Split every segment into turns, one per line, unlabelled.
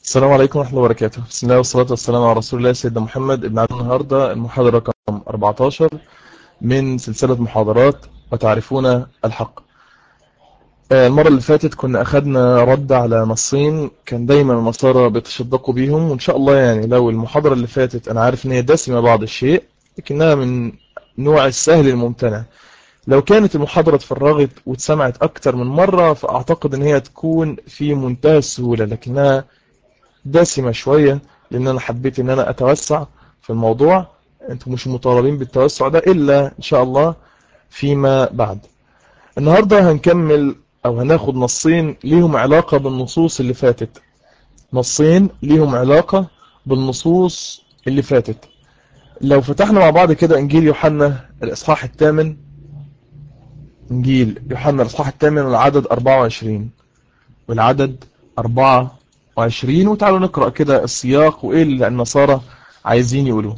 السلام عليكم ورحمة الله وبركاته. بسم الله والصلاة والسلام على رسول الله سيدنا محمد ابن عبد. النهاردة المحاضرة رقم 14 من سلسلة محاضرات وتعرفون الحق. المرة اللي فاتت كنا أخذنا رد على نصين كان دايما النصارى بيتشدقوا بيهم، وإن شاء الله يعني لو المحاضرة اللي فاتت أنا عارف إن هي دسمة بعض الشيء لكنها من نوع السهل الممتنع. لو كانت المحاضرة اتفرغت واتسمعت أكتر من مرة فأعتقد إن هي تكون في منتهى السهولة، لكنها دسمة شوية لأن أنا حبيت إن أنا أتوسع في الموضوع. أنتم مش مطالبين بالتوسع ده إلا إن شاء الله فيما بعد. النهاردة هنكمل أو هناخد نصين ليهم علاقة بالنصوص اللي فاتت. نصين ليهم علاقة بالنصوص اللي فاتت. لو فتحنا مع بعض كده إنجيل يوحنا الإصحاح الثامن، إنجيل يوحنا الإصحاح الثامن والعدد 24 والعدد 24، وتعالوا نقرأ كده السياق وإيه اللي النصارى عايزين يقولوه.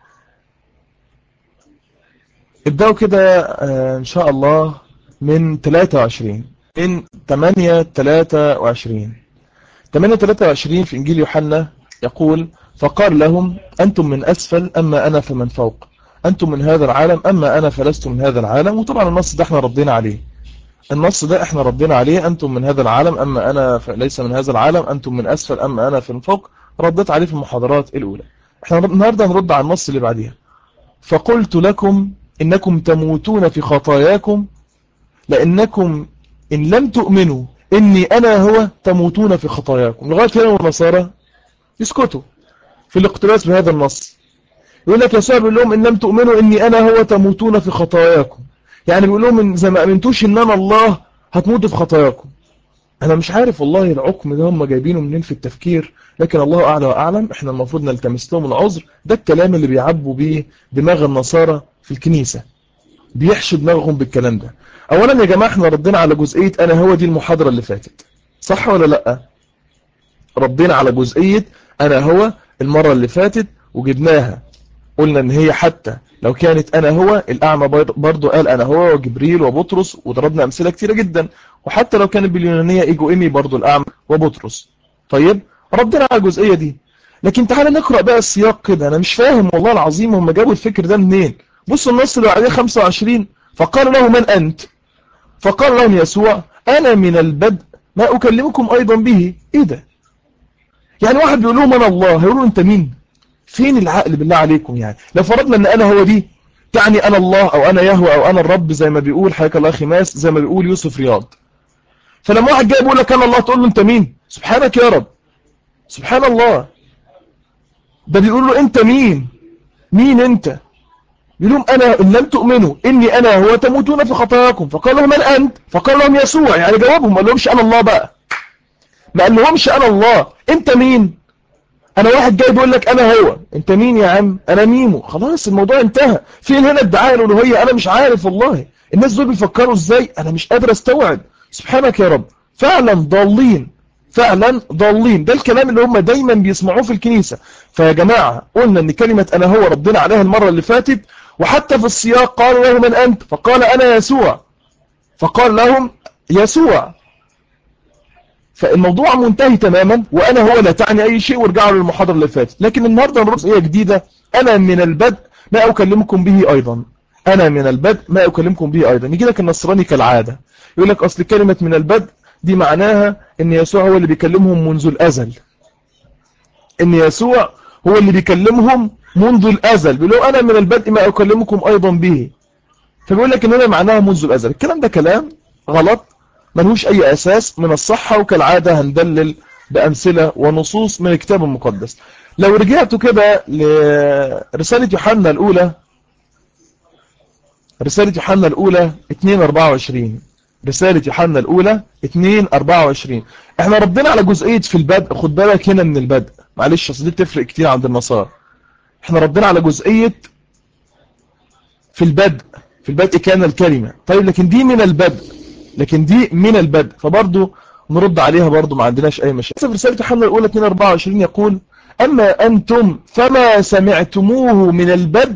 ابدأوا كده إن شاء الله من 23، من 8:23. 8:23 في إنجيل يوحنا يقول: فقال لهم: أنتم من أسفل أما أنا فمن فوق، أنتم من هذا العالم أما أنا فلست من هذا العالم. وطبعا النص ده احنا ردينا عليه، أنتم من هذا العالم أما أنا ليس من هذا العالم، أنتم من أسفل أما أنا من فوق، ردت عليه في المحاضرات الأولى. احنا النهاردة هنرد على النص اللي بعديها: فقلت لكم إنكم تموتون في خطاياكم، لأنكم إن لم تؤمنوا إني أنا هو تموتون في خطاياكم. لغاية هنا والنصارى يسكتوا في الاقتباس بهذا النص. يقول لك يسوع بيقول لهم إن لم تؤمنوا إني أنا هو تموتون في خطاياكم، يعني بيقول لهم إن زي ما أمنتوش إن أنا الله هتموتوا في خطاياكم. أنا مش عارف والله العقم ده هم جايبينه منين في التفكير، لكن الله أعلى وأعلم. إحنا المفروض نلتمس لهم العذر. ده الكلام اللي بيعبوا بيه دماغ النصارى في الكنيسة، بيحشوا دماغهم بالكلام ده. أولا يا جماعة احنا ردينا على جزئية أنا هو دي المحاضرة اللي فاتت، صح ولا لأ؟ ردينا على جزئية أنا هو المرة اللي فاتت وجبناها، قلنا ان هي حتى لو كانت انا هو، الاعمى برضو قال انا هو، وجبريل وبطرس، وضربنا امثله كتيره جدا. وحتى لو كانت باليونانيه ايجو ايمي برضو الاعمى وبطرس. طيب ردنا على الجزئيه دي، لكن تعالى نقرا بقى السياق كده. انا مش فاهم والله العظيم هم جابوا الفكر ده منين. بصوا النص اللي عليه 25: فقال له: من انت؟ فقال لهم يسوع: انا من البدء ما اكلمكم ايضا به. ايه ده؟ يعني واحد بيقول لهم انا الله، هيقولوا انت مين؟ فين العقل بالله عليكم؟ يعني لو فرضنا ان انا هو دي تعني انا الله او انا يهوه او انا الرب، زي ما بيقول حياك الله اخي ماس، زي ما بيقول يوسف رياض. فلما واحد جاي بيقول لك انا الله تقول له انت مين؟ سبحانك يا رب، سبحان الله. ده بيقول له انت مين؟ مين انت؟ بيقول لهم انا ان لم تؤمنوا اني انا هو تموتون في خطاياكم. فقال لهم من انت؟ فقال لهم يسوع. يعني جوابهم، ما قالهمش انا الله بقى، ما قال لهمش انا الله. انت مين؟ انا واحد جاي بيقول لك انا هو، انت مين يا عم؟ انا ميمو. خلاص الموضوع انتهى. فين هنا ادعاء الالوهيه؟ انا مش عارف والله الناس دول بيفكروا ازاي، انا مش قادر استوعب. سبحانك يا رب، فعلا ضالين، فعلا ضالين. ده الكلام اللي هم دايما بيسمعوه في الكنيسه. فيا جماعه قلنا ان كلمه انا هو ردنا عليها المره اللي فاتت، وحتى في السياق قالوا له من انت؟ فقال انا يسوع. فقال لهم يسوع. فالموضوع منتهي تماما، وانا هو لا تعني اي شيء، وارجعوا للمحاضره اللي فاتت. لكن النهارده نرد جزئيه جديده: انا من البدء ما اكلمكم به ايضا. انا من البدء ما اكلمكم به ايضا. يجي لك النصراني كالعاده يقول لك اصل كلمه من البدء دي معناها ان يسوع هو اللي بيكلمهم منذ الازل، ان يسوع هو اللي بيكلمهم منذ الازل. بيقول له انا من البدء ما اكلمكم ايضا به، فبيقول لك ان انا معناها منذ الازل. الكلام ده كلام غلط، ملوش اي اساس من الصحة، وكالعادة هندلل بامثلة ونصوص من الكتاب المقدس. لو رجعتوا كده لرسالة يوحنا الاولى، رسالة يوحنا الاولى 2:24، رسالة يوحنا الاولى 2:24. احنا ردينا على جزئية في البدء. خد بالك هنا من البدء، معلش اصل دي بتفرق كتير عند النصارى. احنا ردينا على جزئية في البدء، في البدء كان الكلمة. طيب لكن دي من البدء، لكن دي من البدء، فبرضه نرد عليها برضه، ما عندناش اي مشاكل. في رسالة يوحنا الاولى 2:24 يقول: اما انتم فما سمعتموه من البدء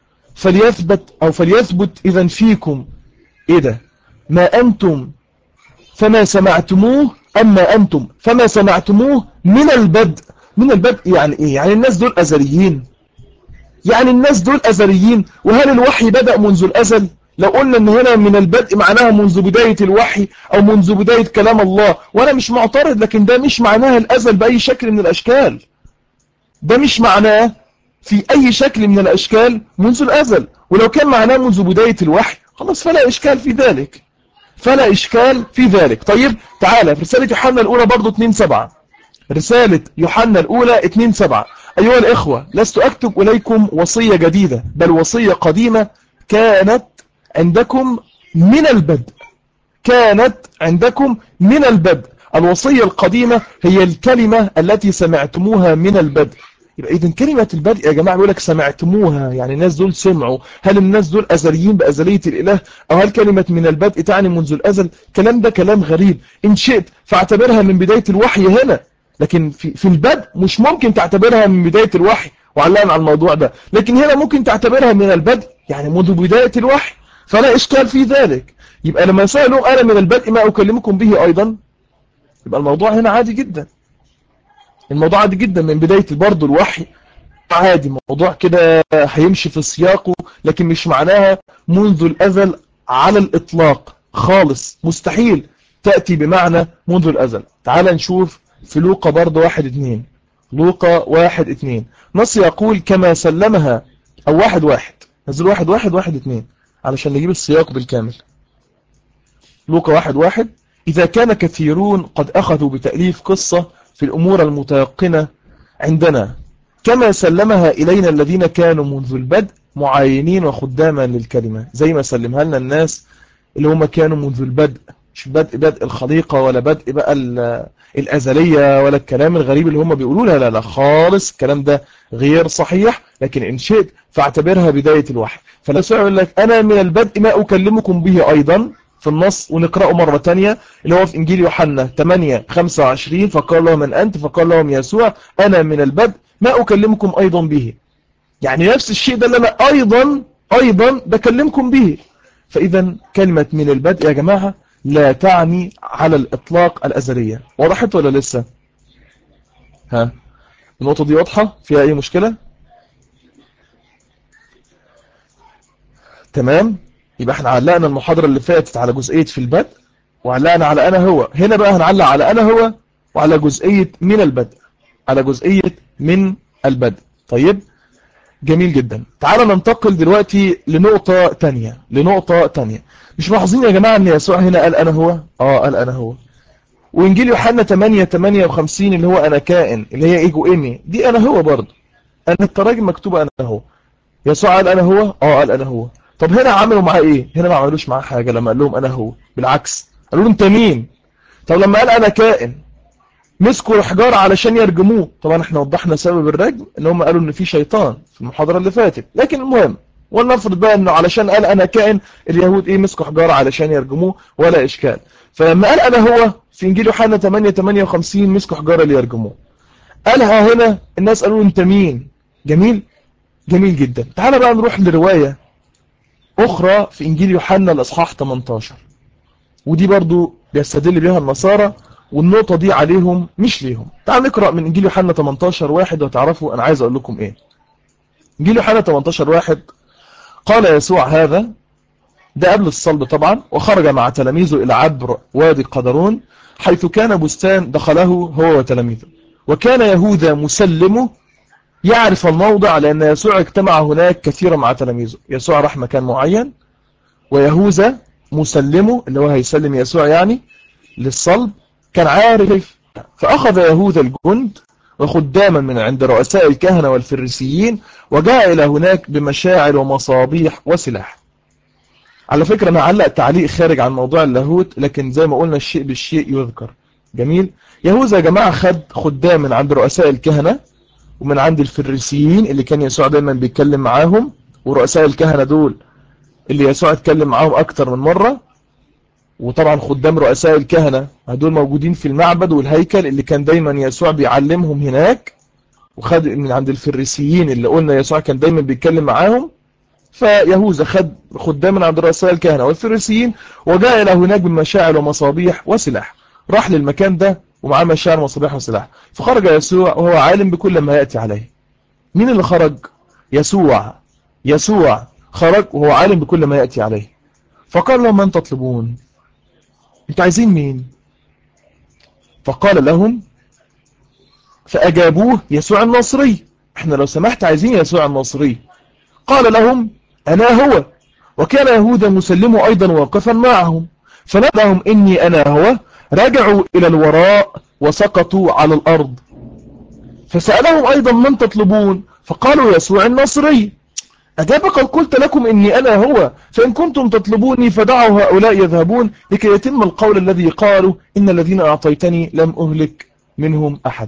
فليثبت اذا فيكم. ايه ده؟ ما انتم فما سمعتموه، اما انتم فما سمعتموه من البدء. من البدء يعني ايه؟ يعني الناس دول ازليين، يعني الناس دول ازليين. وهل الوحي بدأ منذ الازل؟ لو قلنا ان هنا من البدء معناها منذ بداية الوحي او منذ بداية كلام الله، وانا مش معترض، لكن ده مش معناها الازل باي شكل من الاشكال. ده مش معناه في اي شكل من الاشكال منذ الازل. ولو كان معناه منذ بداية الوحي خلاص فلا اشكال في ذلك، فلا اشكال في ذلك. طيب تعالى في رسالة يوحنا الاولى برضو 2:7. رسالة يوحنا الأولى 2:7: أيها الإخوة، لست أكتب إليكم وصية جديدة، بل وصية قديمة كانت عندكم من البدء. كانت عندكم من البدء. الوصية القديمة هي الكلمة التي سمعتموها من البدء. يبقى إذن كلمة البدء يا جماعة بيقول لك سمعتموها، يعني الناس دول سمعوا. هل الناس دول أزليين بأزلية الإله؟ أو هل كلمة من البدء تعني منذ الأزل؟ كلام ده كلام غريب. إن شئت فاعتبرها من بداية الوحي هنا، لكن في البدء مش ممكن تعتبرها من بداية الوحي، وعلقنا على الموضوع ده. لكن هنا ممكن تعتبرها من البدء يعني منذ بداية الوحي، فلا إشكال في ذلك. يبقى لما سألوا أنا من البدء ما أكلمكم به أيضا، يبقى الموضوع هنا عادي جدا. الموضوع عادي جدا من بداية برضه الوحي، عادي موضوع كده هيمشي في سياقه، لكن مش معناها منذ الأزل على الإطلاق خالص. مستحيل تأتي بمعنى منذ الأزل. تعال نشوف في لوقا برضه 1:2. لوقا 1:2 نص يقول كما سلمها، أو 1:1. نزل 1:1 علشان نجيب السياق بالكامل. لوقا 1:1: إذا كان كثيرون قد أخذوا بتأليف قصة في الأمور المتيقنة عندنا، كما سلمها إلينا الذين كانوا منذ البدء معاينين وخداما للكلمة. زي ما سلمها لنا الناس اللي هم كانوا منذ البدء، مش بدء الخليقة ولا بدء بقى الأزلية ولا الكلام الغريب اللي هم بيقولوا. لا لا لا خالص، الكلام ده غير صحيح. لكن إن شئت فاعتبرها بداية الوحي. فلا يقول لك أنا من البدء ما أكلمكم به أيضا في النص، ونقرأه مرة تانية اللي هو في إنجيل يوحنا 8:25: فقال لهم من أنت؟ فقال لهم يسوع أنا من البدء ما أكلمكم أيضا به. يعني نفس الشيء ده اللي أنا أيضا بكلمكم به. فإذا كلمة من البدء يا جماعة لا تعني على الإطلاق الأزلية. وضحت ولا لسه؟ ها، النقطة دي واضحة؟ فيها أي مشكلة؟ تمام. يبقى احنا علقنا المحاضرة اللي فاتت على جزئية في البدء، وعلقنا على أنا هو. هنا بقى هنعلق على أنا هو وعلى جزئية من البدء، على جزئية من البدء. طيب جميل جدا. تعال ننتقل دلوقتي لنقطة تانية. مش ملاحظين يا جماعة ان يسوع هنا قال أنا هو؟ قال أنا هو. وإنجيل يوحنا 8:58 اللي هو أنا كائن، اللي هي إيجو إيمي، دي أنا هو برضه. أنا التراجم مكتوبة أنا هو. يسوع قال أنا هو؟ قال أنا هو. طب هنا عملوا معاه إيه؟ هنا ما عملوش معاه حاجة لما قال لهم أنا هو، بالعكس قالوا له أنت مين؟ طب لما قال أنا كائن مسكوا الحجار علشان يرجموه. طبعا احنا وضحنا سبب الرجم ان هم قالوا ان في شيطان في المحاضرة اللي فاتت، لكن المهم ولنفرض بقى انه علشان قال انا كائن اليهود مسكوا حجار علشان يرجموه، ولا اشكال. فلما قال انا هو في انجيل يوحنا 8:58 مسكوا حجار ليرجموه. قالها هنا الناس قالوا انت مين؟ جميل جدا. تعال بقى نروح لرواية اخرى في انجيل يوحنا الاصحاح 18، ودي برضو بيستدل بها النصارى، والنقطة دي عليهم مش ليهم. تعال نقرأ من إنجيل يوحنا 18:1 وتعرفوا أنا عايز أقول لكم إيه. إنجيل يوحنا 18:1: قال يسوع هذا، ده قبل الصلب طبعا، وخرج مع تلاميذه إلى عبر وادي قدرون حيث كان بستان دخله هو وتلاميذه، وكان يهوذا مسلمه يعرف الموضع لأن يسوع اجتمع هناك كثيرا مع تلاميذه. يسوع راح مكان معين، ويهوذا مسلمه اللي هو هيسلم يسوع يعني للصلب كان عارف. فأخذ يهوذا الجند وخداما من عند رؤساء الكهنة والفريسيين وجاء إلى هناك بمشاعل ومصابيح وسلاح. على فكرة أنا علق تعليق خارج عن موضوع اللاهوت، لكن زي ما قلنا الشيء بالشيء يذكر. جميل. يهوذا يا جماعة خد خدام من عند رؤساء الكهنة ومن عند الفريسيين اللي كان يسوع دايما بيتكلم معاهم، ورؤساء الكهنة دول اللي يسوع اتكلم معاهم أكتر من مرة. وطبعا خدام رؤساء الكهنة هدول موجودين في المعبد والهيكل اللي كان دايما يسوع بيعلمهم هناك. وخد من عند الفريسيين اللي قلنا يسوع كان دايما بيتكلم معاهم. فيهوذا خد خدام من عند رؤساء الكهنة والفريسيين وجاء إلى هناك بمشاعل ومصابيح وسلاح. راح للمكان ده ومعاه مشاعر وصباح وسلاح. فخرج يسوع وهو عالم بكل ما يأتي عليه. مين اللي خرج؟ يسوع خرج وهو عالم بكل ما يأتي عليه. فقال لهم من تطلبون؟ انتوا عايزين مين؟ فقال لهم، فأجابوه يسوع الناصري، احنا لو سمحت عايزين يسوع الناصري. قال لهم أنا هو. وكان يهوذا مسلمه أيضا واقفا معهم، فناداهم إني أنا هو. رجعوا إلى الوراء وسقطوا على الأرض. فسألهم أيضا من تطلبون؟ فقالوا يسوع الناصري. أجاب قد قلت لكم إني أنا هو، فإن كنتم تطلبوني فدعوا هؤلاء يذهبون لكي يتم القول الذي قالوا إن الذين أعطيتني لم أهلك منهم أحد.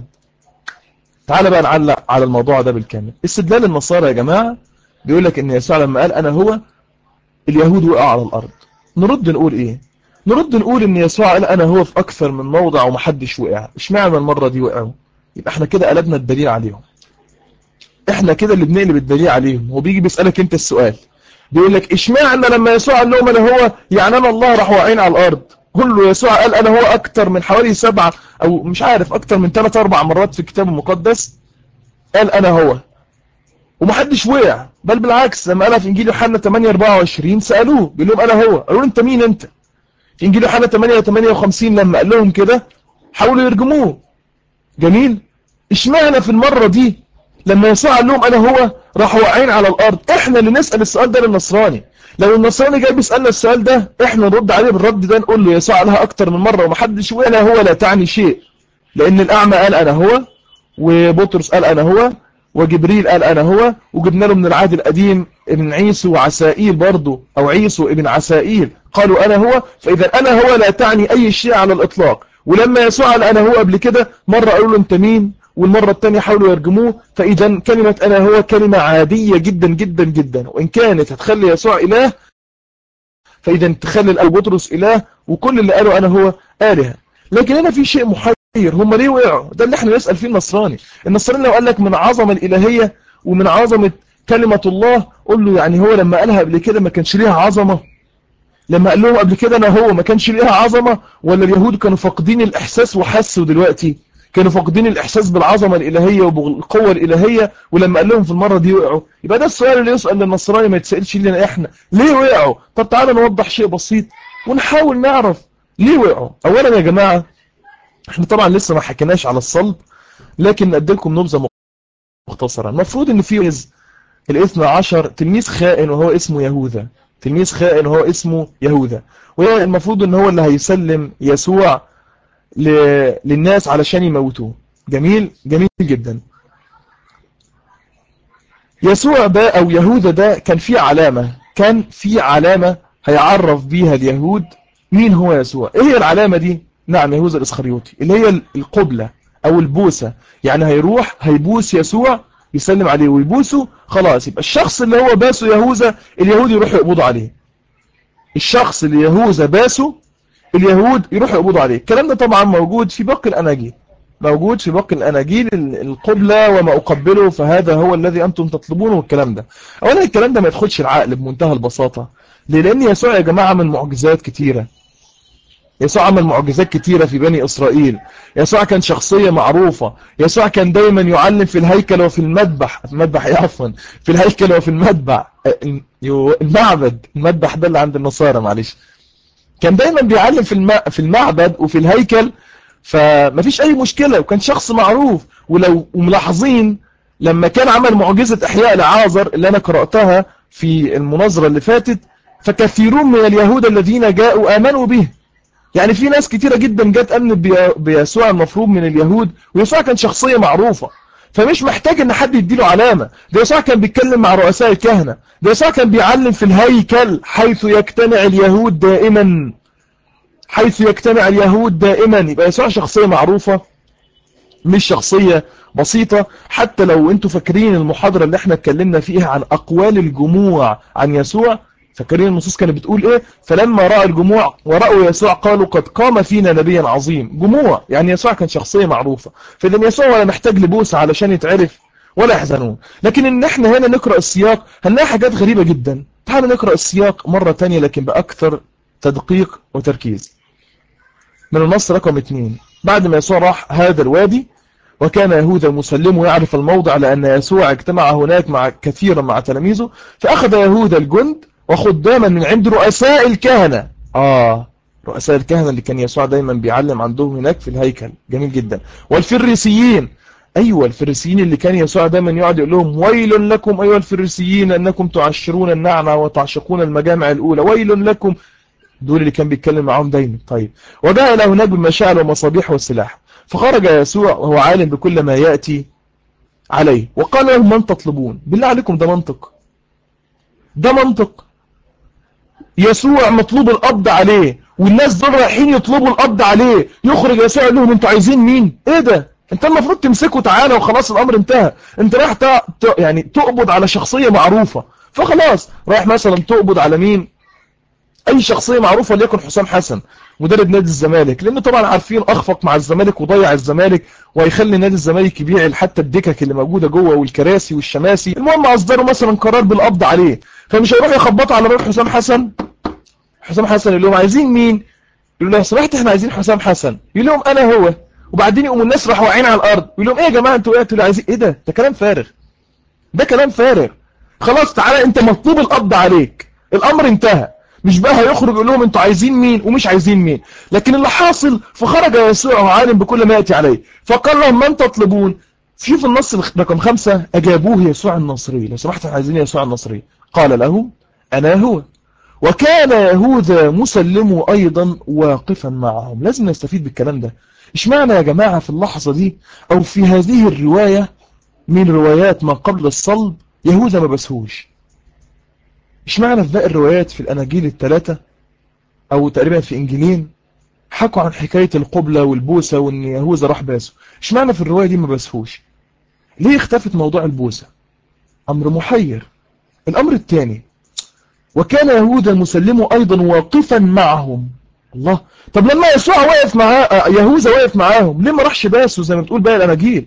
تعال بقى نعلق على الموضوع ده بالكامل. استدلال النصارى يا جماعة بيقول لك إن يسوع لما قال أنا هو اليهود وقع على الأرض. نرد نقول إيه؟ نرد نقول إن يسوع قال أنا هو في أكثر من موضع ومحدش وقع. اشمعنى المرة دي وقعوا؟ يبقى احنا كده قلبنا الدليل عليهم. احنا كده اللي بنقلب الدليل عليهم. هو بيجي بيسألك انت السؤال، بيقول لك اشمعنى لما يسوع قال لهم انا هو يعني انا الله راح واقعين على الارض؟ قل له يسوع قال انا هو اكتر من حوالي 7 او مش عارف اكتر من 3-4 مرات في الكتاب المقدس. قال انا هو ومحدش وقع، بل بالعكس لما قالها في انجيل يوحنا 8:24 سالوه بيقول لهم انا هو، قالوا له انت مين انت؟ في انجيل يوحنا 8:58 لما قال لهم كده حاولوا يرجموه. جميل. اشمعنى في المره دي لما يسوع قال لهم انا هو راحوا واقعين على الارض؟ احنا اللي نسال السؤال ده للنصراني. لو النصراني جاي بيسالنا السؤال ده احنا نرد عليه بالرد ده، نقول له يسوع قالها اكتر من مره ومحدش وقع. انا هو لا تعني شيء، لان الاعمى قال انا هو، وبطرس قال انا هو، وجبريل قال انا هو، وجبنا له من العهد القديم ابن عيسو وعسائيل برضه، او عيسو ابن عسائيل قالوا انا هو. فاذا انا هو لا تعني اي شيء على الاطلاق. ولما يسوع قال انا هو قبل كده مره قالوا له انت مين، والمرة الثانية حاولوا يرجموه. فإذا كلمة أنا هو كلمة عادية جدا جدا جدا، وإن كانت هتخلي يسوع إله فإذا تخلي الأب بطرس إله، وكل اللي قالوا أنا هو آلهة. لكن هنا في شيء محير، هم ليه وقعوا؟ ده اللي احنا نسأل فيه النصراني. النصراني لو قال لك من عظمة الإلهية ومن عظمة كلمة الله، قل له يعني هو لما قالها قبل كده ما كانش ليها عظمة؟ لما قال لهم قبل كده أنا هو ما كانش ليها عظمة؟ ولا اليهود كانوا فاقدين الإحساس وحسوا دلوقتي؟ كانوا فاقدين الإحساس بالعظمة الإلهية وبالقوة الإلهية ولما قال لهم في المرة دي وقعوا؟ يبقى ده السؤال اللي يسأل للنصراني، ما يتسألش لنا إحنا ليه وقعوا. طب تعالى نوضح شيء بسيط ونحاول نعرف ليه وقعوا. أولا يا جماعة احنا طبعا لسه ما حكيناش على الصلب، لكن نقدم لكم نبذة مختصرة. المفروض ان في الاثنى عشر تلميذ خائن وهو اسمه يهوذا، تلميذ خائن وهو اسمه يهوذا، والمفروض ان هو اللي هيسلم يسوع للناس علشان يموتوه. جميل جميل جدا. يسوع ده او يهوذا ده كان في علامة هيعرف بيها اليهود مين هو يسوع. ايه هي العلامة دي؟ نعم، يهوذا الاسخريوطي، اللي هي القبلة او البوسة. يعني هيروح هيبوس يسوع، يسلم عليه ويبوسه، خلاص يبقى الشخص اللي هو باسه يهوذا اليهود يروحوا يقبضوا عليه. الشخص اللي يهوذا باسه اليهود يروحوا يقبضوا عليه. الكلام ده طبعا موجود في باقي الاناجيل، القبلة وما أقبله فهذا هو الذي أنتم تطلبونه والكلام ده. أولا الكلام ده ما يدخلش العقل بمنتهى البساطة. ليه؟ لأن يسوع يا جماعة عمل معجزات كتيرة. يسوع عمل معجزات كتيرة في بني إسرائيل. يسوع كان شخصية معروفة. يسوع كان دايما يعلم في الهيكل وفي المذبح، في الهيكل وفي المذبح ده اللي عند النصارى، معلش. كان دايما بيعلم في المعبد وفي الهيكل، فمفيش اي مشكلة، وكان شخص معروف. ولو ملاحظين لما كان عمل معجزة احياء لعازر اللي انا قرأتها في المناظرة اللي فاتت، فكثيرون من اليهود الذين جاءوا آمنوا به. يعني في ناس كتيرة جدا جت آمنت بيسوع المفروض من اليهود، ويسوع كان شخصية معروفة، فمش محتاج ان حد يديله علامة. ده يسوع كان بيتكلم مع رؤساء الكهنة، ده يسوع كان بيعلم في الهيكل حيث يجتمع اليهود دائما، يبقى يسوع شخصية معروفة مش شخصية بسيطة. حتى لو انتوا فاكرين المحاضرة اللي احنا اتكلمنا فيها عن اقوال الجموع عن يسوع، فاكرين النصوص كانت بتقول ايه؟ فلما رأى الجموع ورأوا يسوع قالوا قد قام فينا نبيا عظيم. جموع يعني يسوع كان شخصية معروفة، فإذن يسوع ولا محتاج لبوسة علشان يتعرف ولا يحزنون. لكن ان احنا هنا نقرأ السياق هنلاقي حاجات غريبة جدا. تعالوا نقرأ السياق مرة تانية لكن بأكثر تدقيق وتركيز. من النص رقم 2 بعد ما يسوع راح هذا الوادي، وكان يهوذا مسلم يعرف الموضع لأن يسوع اجتمع هناك كثيرا مع تلاميذه، فأخذ يهوذا الجند وخداما من عند رؤساء الكهنة. رؤساء الكهنة اللي كان يسوع دايما بيعلم عندهم هناك في الهيكل، جميل جدا. والفريسيين، أيوة الفريسيين اللي كان يسوع دايما يقعد يقول لهم ويل لكم أيها الفريسيين أنكم تعشرون النعنع وتعشقون المجامع الأولى، ويل لكم. دول اللي كان بيتكلم معهم دايما. طيب، وجاء إلى هناك بمشاعل ومصابيح والسلاح، فخرج يسوع وهو عالم بكل ما يأتي عليه وقال لهم من تطلبون؟ بالله عليكم ده منطق؟ ده منطق؟ يسوع مطلوب القبض عليه والناس دول رايحين يطلبوا القبض عليه، يخرج يسوع يقول لهم انتوا عايزين مين؟ ايه ده؟ انت المفروض تمسكوا تعالى وخلاص الامر انتهى. انت رايح يعني تقبض على شخصية معروفة، فخلاص رايح مثلا تقبض على مين؟ اي شخصية معروفة، ليكن حسام حسن مدرب نادي الزمالك، لان طبعا عارفين اخفق مع الزمالك وضيع الزمالك وهيخلي نادي الزمالك يبيع حتى الدكك اللي موجودة جوه والكراسي والشماسي. المهم اصدروا مثلا قرار بالقبض عليه، فمش هيروحوا يخبطوا على باب حسام حسن. حسام حسن يقول لهم عايزين مين؟ يقول لهم سمحت احنا عايزين حسام حسن. يقول لهم انا هو. وبعدين يقوموا الناس راحوا واقعين على الارض، يقول لهم ايه يا جماعه انتوا وقعتوا عايزين ايه؟ ده كلام فارغ، ده كلام فارغ. خلاص تعالى انت مطلوب القبض عليك، الامر انتهى. مش بقى هيخرج يقول لهم انتوا عايزين مين ومش عايزين مين. لكن اللي حاصل، فخرج يسوع وعالم بكل ما ياتي عليه فقال لهم من تطلبون؟ شوف النص رقم 5، اجابوه يسوع الناصري، لو سمحت احنا عايزين يسوع الناصري. قال لهم انا هو. وكان يهوذا مسلم ايضا واقفا معهم. لازم نستفيد بالكلام ده. اشمعنى يا جماعه في اللحظه دي او في هذه الروايه من روايات ما قبل الصلب يهوذا ما بسهوش؟ اشمعنى في باقي الروايات في الاناجيل الثلاثه او تقريبا في انجيلين حكوا عن حكايه القبله والبوسه وان يهوذا راح باسه؟ اشمعنى في الروايه دي ما بسهوش؟ ليه اختفت موضوع البوسه؟ امر محير. الامر الثاني، وكان يهوذا مسلم ايضا واقفا معهم. الله، طب لما يسوع واقف معاه يهوذا واقف معاهم، ليه ما راحش باسه زي ما بتقول باقي الاناجيل؟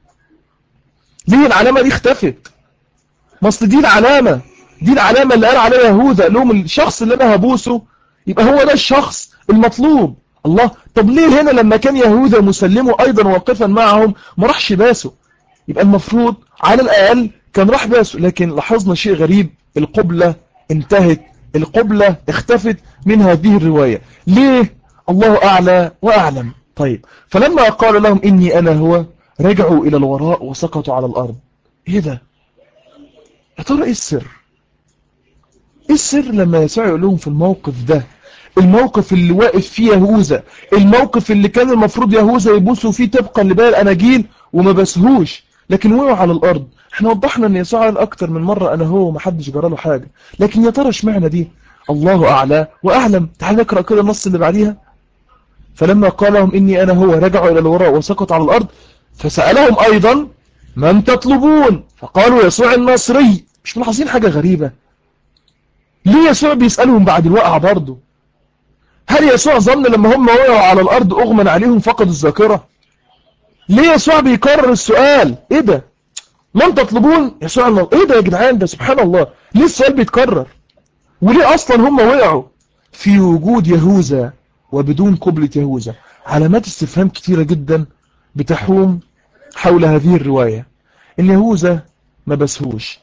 ليه العلامه دي اختفت؟ ما اصل دي العلامه، دي العلامه اللي قال عليها يهوذا، قال لهم الشخص اللي انا هبوسه يبقى هو ده الشخص المطلوب. الله، طب ليه هنا لما كان يهوذا مسلمه ايضا واقفا معهم ما راحش باسه؟ يبقى المفروض على الاقل كان راح باسه. لكن لاحظنا شيء غريب، القبلة انتهت، القبلة اختفت من هذه الرواية. ليه؟ الله اعلى واعلم. طيب، فلما قال لهم اني انا هو رجعوا الى الوراء وسقطوا على الارض. ايه ده؟ يا ترى ايه السر؟ ايه السر لما يسوع يقول لهم في الموقف ده، الموقف اللي واقف فيه يهوذا، الموقف اللي كان المفروض يهوذا يبوسوا فيه طبقا لباقي الاناجيل وما بسهوش، لكن وقعوا على الارض؟ احنا وضحنا ان يسوع قال اكتر من مره انا هو ومحدش جرى له حاجه، لكن يا ترى اشمعنى دي؟ الله اعلى واعلم. تعال نقرا كده النص اللي بعديها. فلما قال لهم اني انا هو رجعوا الى الوراء وسقطوا على الارض، فسالهم ايضا من تطلبون؟ فقالوا يسوع الناصري. مش ملاحظين حاجه غريبه؟ ليه يسوع بيسالهم بعد الوقعه برضه؟ هل يسوع ظن لما هم وقعوا على الارض اغمى عليهم فقدوا الذاكره؟ ليه يسوع بيكرر السؤال؟ ايه ده؟ من تطلبون؟ يسوع الله، ايه ده يا جدعان؟ ده سبحان الله، ليه السؤال بيتكرر؟ وليه اصلا هم وقعوا في وجود يهوذا وبدون قبلة يهوذا؟ علامات استفهام كتيرة جدا بتحوم حول هذه الرواية. ان يهوذا ما بسهوش،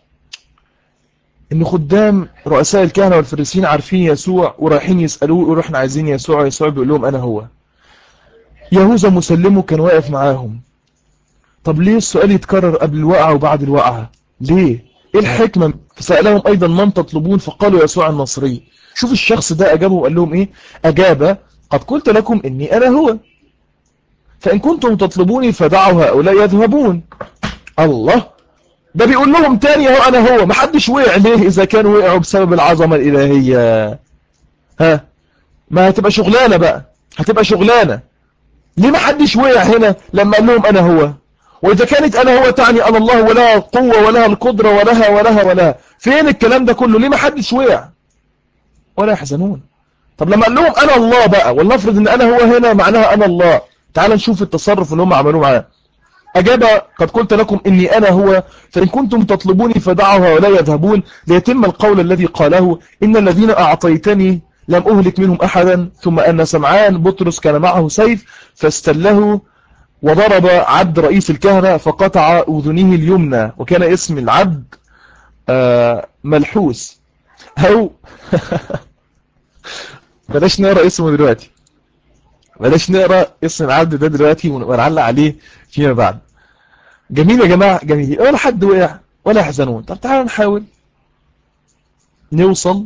ان خدام رؤساء الكهنة والفريسيين عارفين يسوع ورايحين يسألوه يقولوا احنا عايزين يسوع، يسوع بيقول لهم انا هو. يهوذا مسلمه كان واقف معاهم. طب ليه السؤال يتكرر قبل الوقعة وبعد الوقعة؟ ليه؟ ايه الحكمة؟ فسألهم ايضا من تطلبون؟ فقالوا يسوع الناصري. شوف الشخص ده اجابه وقال لهم ايه؟ اجاب قد قلت لكم اني انا هو، فان كنتم تطلبوني فدعوا هؤلاء يذهبون. الله، ده بيقول لهم تاني اهو انا هو. محدش وقع ليه اذا كانوا وقعوا بسبب العظمة الالهية؟ ها، ما هتبقى شغلانة بقى، هتبقى شغلانة. ليه محدش وقع هنا لما قال لهم انا هو؟ واذا كانت انا هو تعني انا الله ولها القوة ولها القدرة ولها، فين الكلام ده كله؟ ليه محدش وقع ولا يحزنون؟ طب لما قال لهم انا الله بقى، ولنفرض ان انا هو هنا معناها انا الله، تعال نشوف التصرف اللي هم عملوه معاه. اجاب قد قلت لكم اني انا هو، فان كنتم تطلبوني فدعوا هؤلاء يذهبون ليتم القول الذي قاله ان الذين اعطيتني لم أهلك منهم أحدا، ثم أن سمعان بطرس كان معه سيف فاستله وضرب عبد رئيس الكهنة فقطع أذنه اليمنى، وكان اسم العبد ملحوس. أو بلاش نقرأ اسمه دلوقتي، بلاش نقرأ اسم العبد ده دلوقتي ونعلق عليه فيما بعد. جميل يا جماعة، جميل، ولا حد وقع ولا يحزنون. طب تعالوا نحاول نوصل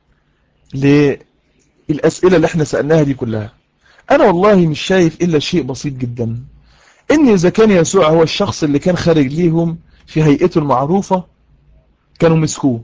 للأسئلة اللي احنا سألناها دي كلها. أنا والله مش شايف إلا شيء بسيط جدا، إن إذا كان يسوع هو الشخص اللي كان خارج ليهم في هيئته المعروفة كانوا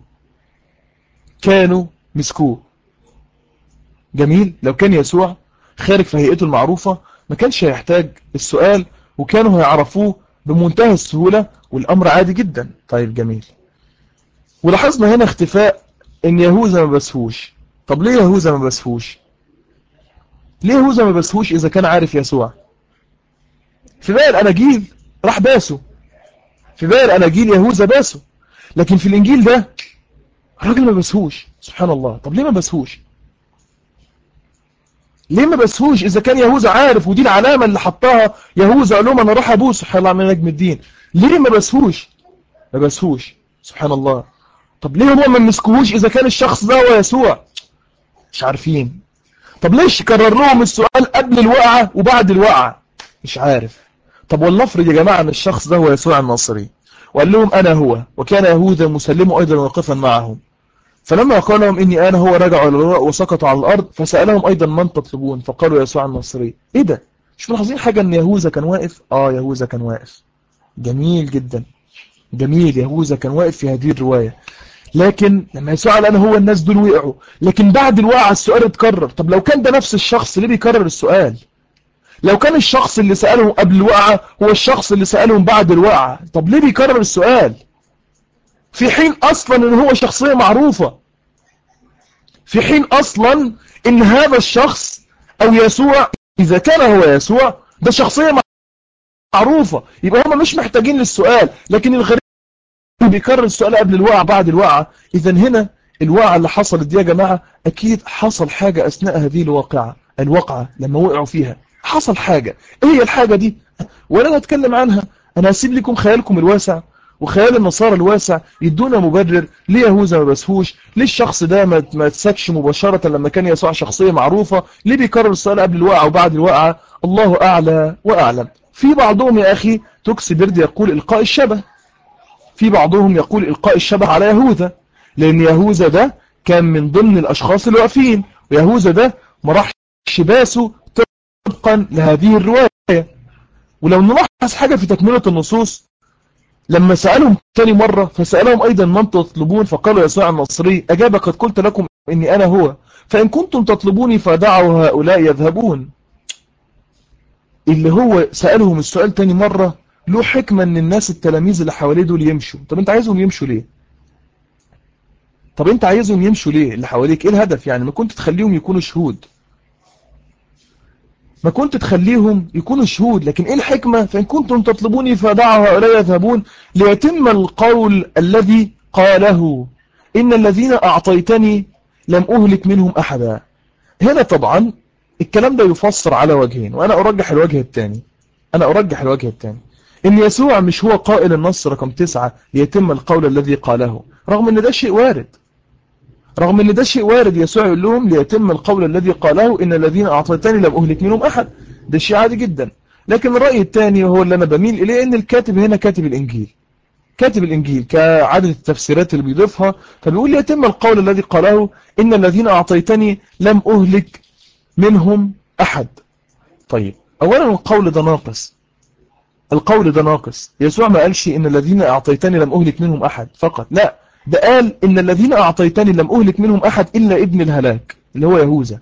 مسكوه. جميل، لو كان يسوع خارج في هيئته المعروفة ما كانش هيحتاج السؤال، وكانوا هيعرفوه بمنتهى السهولة والأمر عادي جدا. طيب جميل، ولاحظنا هنا اختفاء إن يهوذا ما بسهوش. طب ليه يهوذا ما بسهوش؟ ليه يهوذا ما بسهوش إذا كان عارف يسوع؟ في باقي الأناجيل راح باسه، في باقي الأناجيل يهوذا باسه، لكن في الإنجيل ده الراجل ما بسهوش. سبحان الله. طب ليه ما بسهوش؟ ليه ما بسهوش إذا كان يهوذا عارف، ودي العلامة اللي حطها يهوذا قال لهم أنا راح أبوس سبحان الله من نجم الدين. ليه ما بسهوش؟ ما بسهوش سبحان الله. طب ليه هم ما مسكوهوش إذا كان الشخص ده هو يسوع؟ مش عارفين. طب ليش كرر لهم السؤال قبل الوقعة وبعد الوقعة؟ مش عارف. طب ولنفرض يا جماعة أن الشخص ده هو يسوع الناصري وقال لهم أنا هو، وكان يهوذا مسلمه أيضا واقفا معهم، فلما قال لهم إني أنا هو رجعوا إلى الوراء وسقطوا على الأرض، فسألهم أيضا من تطلبون؟ فقالوا يسوع الناصري. إيه ده؟ مش ملاحظين حاجة أن يهوذا كان واقف؟ يهوذا كان واقف. جميل جدا، جميل، يهوذا كان واقف في هذه الرواية. لكن لما يسوع قال أنا هو الناس دول وقعوا، لكن بعد الوقعة السؤال اتكرر. طب لو كان ده نفس الشخص ليه بيكرر السؤال؟ لو كان الشخص اللي سألهم قبل الوقعة هو الشخص اللي سألهم بعد الوقعة، طب ليه بيكرر السؤال؟ في حين أصلا إن هو شخصية معروفة، في حين أصلا إن هذا الشخص أو يسوع إذا كان هو يسوع ده شخصية معروفة، يبقى هم مش محتاجين للسؤال. لكن الغريب بيكرر السؤال قبل الوقعة بعد الوقعة. إذا هنا الوقعة اللي حصلت دي يا جماعة أكيد حصل حاجة أثناء هذه الوقعة لما وقعوا فيها حصل حاجة. إيه هي الحاجة دي؟ ولا أتكلم عنها، أنا هسيب لكم خيالكم الواسع وخيال النصارى الواسع يدونا مبرر ليه يهوذا ما بسهوش، ليه الشخص ده ما تسكش مباشرة لما كان يسوع شخصية معروفة، ليه بيكرر السؤال قبل الوقعة وبعد الوقعة. الله أعلى وأعلم. في بعضهم يا أخي توكسي بيرد يقول إلقاء الشبه، في بعضهم يقول إلقاء الشبه على يهوذا، لأن يهوذا ده كان من ضمن الأشخاص اللي واقفين، ويهوذا ده ما راحش باسه طبقا لهذه الرواية. ولو نلاحظ حاجة في تكملة النصوص، لما سألهم ثاني مرة فسألهم أيضا من تطلبون؟ فقالوا يسوع الناصري. أجاب قد قلت لكم إني أنا هو، فإن كنتم تطلبوني فدعوا هؤلاء يذهبون. اللي هو سألهم السؤال ثاني مرة له حكمة إن الناس التلاميذ اللي حواليه دول يمشوا. طب أنت عايزهم يمشوا ليه؟ طب أنت عايزهم يمشوا ليه اللي حواليك؟ إيه الهدف يعني؟ ما كنت تخليهم يكونوا شهود، ما كنت تخليهم يكونوا شهود. لكن ايه الحكمة؟ فإن كنتم تطلبوني فدعوا هؤلاء يذهبون ليتم القول الذي قاله إن الذين أعطيتني لم أهلك منهم أحدا. هنا طبعا الكلام ده يفسر على وجهين، وأنا أرجح الوجه الثاني. إن يسوع مش هو قائل النص رقم 9 ليتم القول الذي قاله، رغم إن ده شيء وارد، يسوع يقول لهم ليتم القول الذي قاله إن الذين أعطيتني لم أهلك منهم أحد. ده شيء عادي جدا. لكن الرأي الثاني وهو اللي أنا بميل إليه، إن الكاتب هنا كاتب الإنجيل كعدد التفسيرات اللي بيضيفها، فبيقول ليتم القول الذي قاله إن الذين أعطيتني لم أهلك منهم أحد. طيب أولا القول ده ناقص. يسوع ما قالش إن الذين أعطيتني لم أهلك منهم أحد فقط، لا، ده قال إن الذين أعطيتني لم أهلك منهم أحد إلا ابن الهلاك اللي هو يهوذا.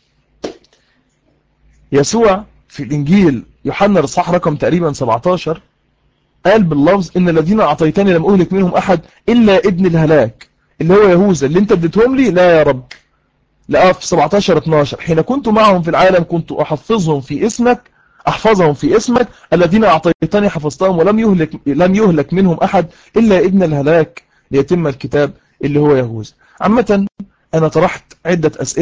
يسوع في الإنجيل يوحنا الإصحاح رقم تقريبا 17 قال باللفظ إن الذين أعطيتني لم أهلك منهم أحد إلا ابن الهلاك اللي هو يهوذا اللي أنت اديتهم لي. لا يا رب، لا، في 17:12 حين كنت معهم في العالم كنت أحفظهم في اسمك الذين أعطيتني حفظتهم لم يهلك منهم أحد إلا ابن الهلاك ليتم الكتاب اللي هو يهوذا. عامة أنا طرحت عدة أسئلة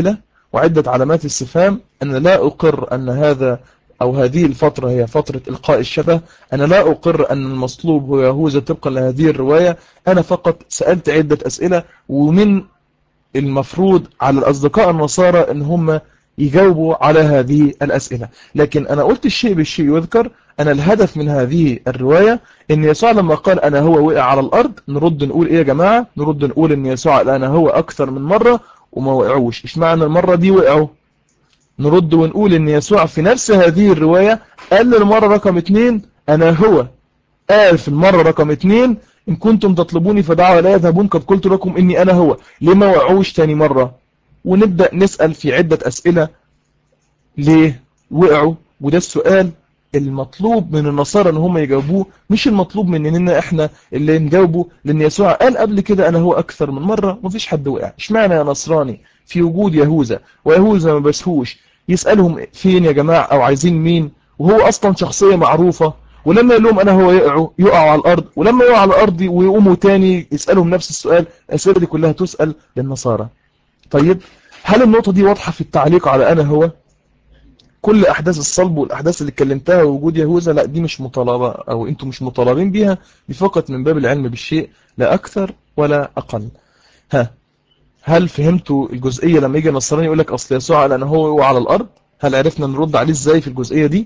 وعدة علامات استفهام. أنا لا أقر أن هذا أو هذه الفترة هي فترة إلقاء الشبه. أنا لا أقر أن المصلوب هو يهوذا طبقا لهذه الرواية. أنا فقط سألت عدة أسئلة، ومن المفروض على الأصدقاء النصارى أن هم يجاوبوا على هذه الأسئلة. لكن أنا قلت الشيء بالشيء يذكر. أنا الهدف من هذه الرواية أن يسوع لما قال أنا هو وقع على الأرض، نرد نقول إيه يا جماعة؟ نرد نقول أن يسوع قال أنا هو أكثر من مرة وما وقعوش. إيش معنى المرة دي وقعوا؟ نرد ونقول أن يسوع في نفس هذه الرواية قال المرة رقم 2 أنا هو. قال في المرة رقم 2 إن كنتم تطلبوني فدعوا لا يذهبون قد قلت لكم إني أنا هو. ليه ما وقعوش تاني مرة؟ ونبدأ نسأل في عدة أسئلة ليه وقعوا. وده السؤال المطلوب من النصارى ان هم يجاوبوه، مش المطلوب مننا احنا اللي نجاوبه. لان يسوع قال قبل كده انا هو اكثر من مرة ومفيش حد وقع. اشمعنى يا نصراني في وجود يهوذا ويهوذا ما بسهوش يسألهم فين يا جماعة او عايزين مين، وهو اصلا شخصية معروفة، ولما يقول لهم انا هو يقعوا على الارض، ولما يقعوا على الارض ويقوموا تاني يسألهم نفس السؤال. الاسئلة دي كلها تسأل للنصارى. طيب هل النقطة دي واضحة في التعليق على انا هو؟ كل احداث الصلب والاحداث اللي اتكلمتها ووجود يهوذا لا دي مش مطالبة او انتم مش مطالبين بيها، دي فقط من باب العلم بالشيء لا اكثر ولا اقل. هل فهمتوا الجزئية لما يجي نصراني يقول لك اصل يسوع قال انا هو على الارض؟ هل عرفنا نرد عليه ازاي في الجزئية دي؟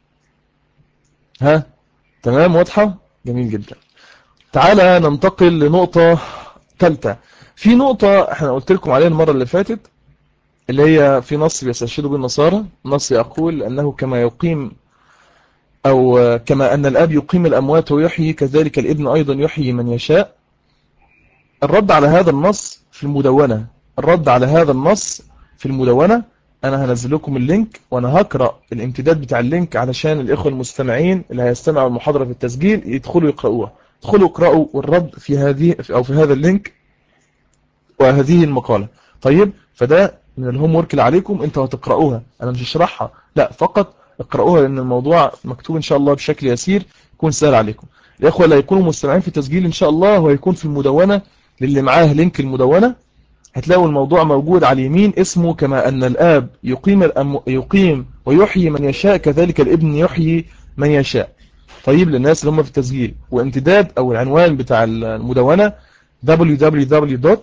تمام واضحة؟ جميل جدا. تعالى ننتقل لنقطة ثالثة. في نقطة احنا قلت لكم عليها المرة اللي فاتت، اللي هي في نص بيستشهدوا بالنصارى. نص يقول أنه كما يقيم أو كما أن الأب يقيم الأموات ويحيي كذلك الابن أيضا يحيي من يشاء. الرد على هذا النص في المدونة. الرد على هذا النص في المدونة. أنا هنزل لكم اللينك وأنا هقرأ الامتداد بتاع اللينك علشان الإخوة المستمعين اللي هيستمعوا المحاضرة في التسجيل يدخلوا يقرأوها. ادخلوا اقرأوا والرد في هذه أو في هذا اللينك وهذه المقالة. طيب فده من الهوم ورك اللي عليكم، انتوا هتقرأوها، انا مش هشرحها لا فقط اقرأوها لان الموضوع مكتوب ان شاء الله بشكل يسير يكون سهل عليكم. الاخوة اللي هيكونوا مستمعين في التسجيل ان شاء الله هو هيكون في المدونة، للي معاه لينك المدونة هتلاقوا الموضوع موجود على اليمين اسمه كما ان الاب يقيم ويحيي من يشاء كذلك الابن يحيي من يشاء. طيب للناس اللي هم في التسجيل، وامتداد او العنوان بتاع المدونة www.memod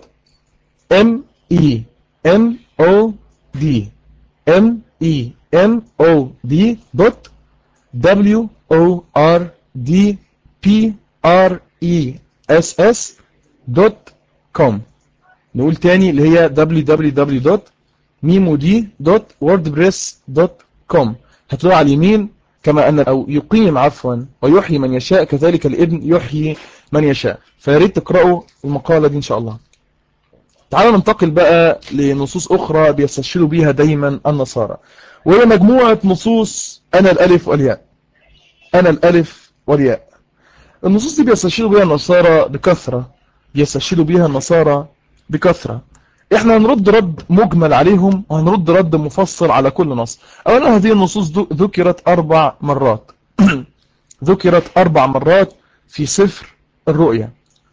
wordpress.com. نقول تاني اللي هي www.memod.wordpress.com. هتلاقوا على اليمين كما أن أو يقيم ويحيي من يشاء كذلك الابن يحيي من يشاء. فياريت تقرأوا المقالة دي إن شاء الله. تعالوا ننتقل بقى لنصوص أخرى بيستشهدوا بيها دايما النصارى، وهي مجموعة نصوص أنا الألف والياء. أنا الألف والياء. النصوص دي بيستشهدوا بيها النصارى بكثرة. احنا هنرد رد مجمل عليهم وهنرد رد مفصل على كل نص. أولا هذه النصوص ذكرت 4 مرات ذكرت 4 مرات في سفر الرؤيا.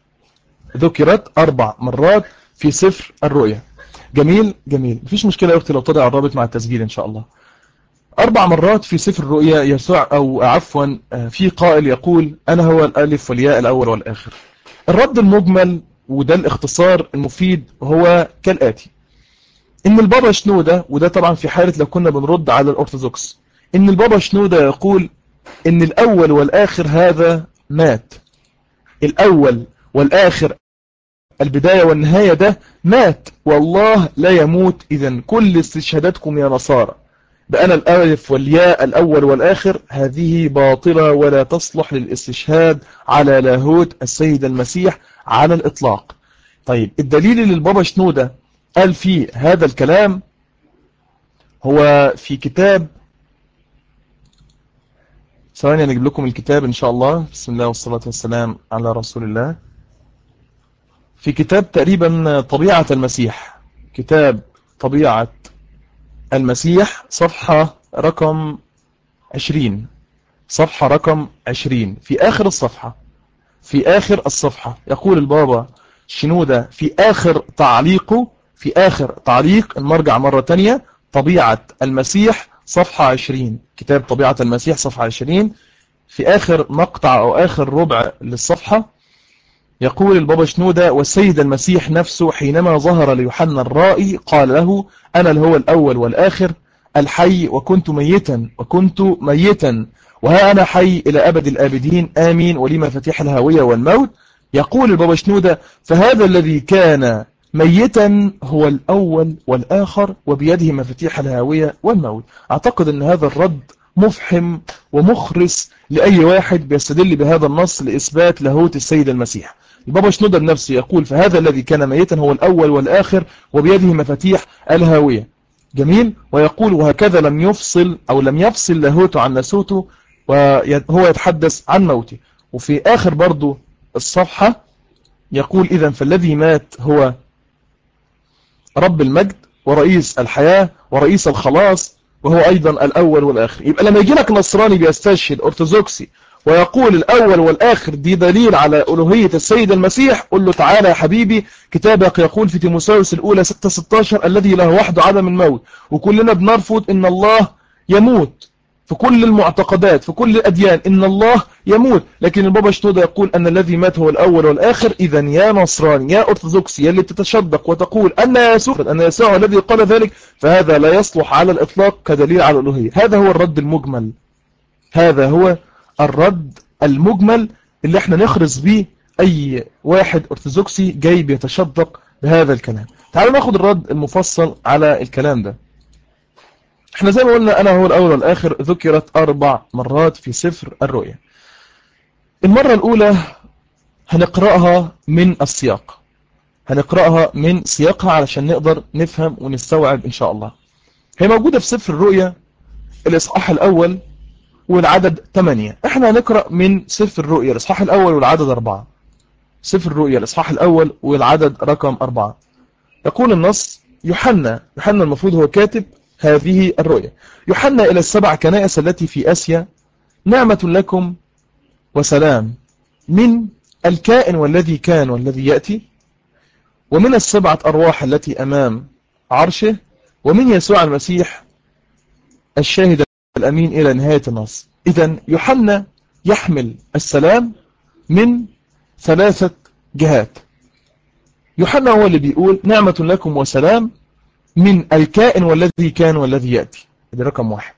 في سفر الرؤيا. جميل مفيش مشكلة يا أختي لو تضع الرابط مع التسجيل إن شاء الله. 4 مرات في سفر الرؤيا يسوع أو عفوا في قائل يقول أنا هو الألف والياء الأول والآخر. الرد المجمل وده الاختصار المفيد هو كالآتي: إن البابا شنودة، وده طبعا في حالة لو كنا بنرد على الأرثوذكس، إن البابا شنودة يقول إن الأول والآخر هذا مات. الأول والآخر البداية والنهاية ده مات، والله لا يموت. إذن كل استشهاداتكم يا نصارى بأنا الألف والياء الأول والآخر هذه باطلة ولا تصلح للاستشهاد على لاهوت السيد المسيح على الإطلاق. طيب الدليل اللي البابا شنودة قال فيه هذا الكلام هو في كتاب، ثواني نجيب لكم الكتاب إن شاء الله. بسم الله والصلاة والسلام على رسول الله. في كتاب تقريبا طبيعة المسيح، كتاب طبيعة المسيح صفحة رقم 20. في آخر الصفحة يقول البابا شنودة في آخر تعليقه في آخر تعليق، المرجع مرة تانية، طبيعة المسيح صفحة 20، كتاب طبيعة المسيح صفحة 20، في آخر مقطع أو آخر ربع للصفحة يقول البابا شنودة: والسيد المسيح نفسه حينما ظهر ليوحنا الرائي قال له: أنا اللي هو الأول والآخر الحي، وكنت ميتا وها أنا حي إلى أبد الآبدين آمين، ولي مفاتيح الهاوية والموت. يقول البابا شنودة: فهذا الذي كان ميتا هو الأول والآخر وبيده مفاتيح الهاوية والموت. أعتقد أن هذا الرد مفحم ومخرس لأي واحد بيستدل بهذا النص لإثبات لاهوت السيد المسيح. البابا شنودة بنفسه يقول: فهذا الذي كان ميتا هو الأول والآخر وبيده مفاتيح الهاوية. جميل. ويقول: وهكذا لم يفصل لاهوته عن ناسوته، وهو يتحدث عن موته. وفي آخر برضو الصفحة يقول: إذن فالذي مات هو رب المجد ورئيس الحياة ورئيس الخلاص، وهو أيضا الأول والآخر. يبقى لما يجي لك نصراني بيستشهد أرثوذكسي ويقول الأول والآخر دي دليل على ألوهية السيد المسيح، قل له: تعالى يا حبيبي، كتابك يقول في تيموثاوس الأولى 6:16 الذي له وحده عدم الموت. وكلنا بنرفض إن الله يموت في كل المعتقدات في كل الأديان، إن الله يموت. لكن البابا شنودة يقول أن الذي مات هو الأول والآخر. إذن يا نصراني يا أرثوذكسي يا اللي تتشدق وتقول أن يسوع الذي قال ذلك، فهذا لا يصلح على الإطلاق كدليل على الألوهية. هذا هو الرد المجمل، هذا هو الرد المجمل اللي احنا نخرس بيه أي واحد أرثوذكسي جاي بيتشدق بهذا الكلام. تعالوا ناخد الرد المفصل على الكلام ده. احنا زي ما قلنا أنا هو الأول والآخر ذكرت 4 مرات في سفر الرؤيا. المرة الأولى هنقرأها من السياق، هنقرأها من سياقها علشان نقدر نفهم ونستوعب إن شاء الله. هي موجودة في سفر الرؤيا الإصحاح الأول والعدد 8. احنا هنقرأ من سفر الرؤيا الإصحاح الأول والعدد 4. سفر الرؤيا الإصحاح الأول والعدد رقم 4. يقول النص: يوحنا المفروض هو كاتب هذه الرؤيا. يوحنا إلى 7 كنائس التي في آسيا، نعمة لكم وسلام من الكائن والذي كان والذي يأتي، ومن ال7 أرواح التي أمام عرشه، ومن يسوع المسيح الشاهد الأمين إلى نهاية النص. إذن يوحنا يحمل السلام من 3 جهات. يوحنا هو اللي بيقول نعمة لكم وسلام من الكائن والذي كان والذي يأتي، ده رقم 1.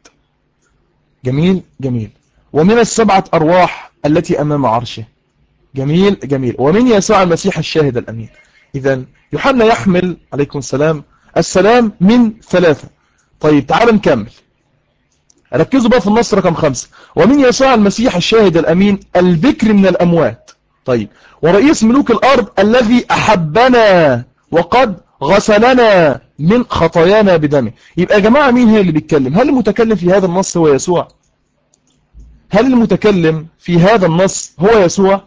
جميل جميل. ومن ال7 أرواح التي أمام عرشه، جميل جميل. ومن يسوع المسيح الشاهد الأمين. إذن يوحنا يحمل عليكم السلام من 3. طيب تعالوا نكمل، ركزوا بقى في النص رقم 5. ومن يسوع المسيح الشاهد الأمين البكر من الأموات. طيب، ورئيس ملوك الأرض الذي أحبنا وقد غسلنا من خطايانا بدمه. يبقى يا جماعة مين هي اللي بيتكلم؟ هل المتكلم في هذا النص هو يسوع؟ هل المتكلم في هذا النص هو يسوع؟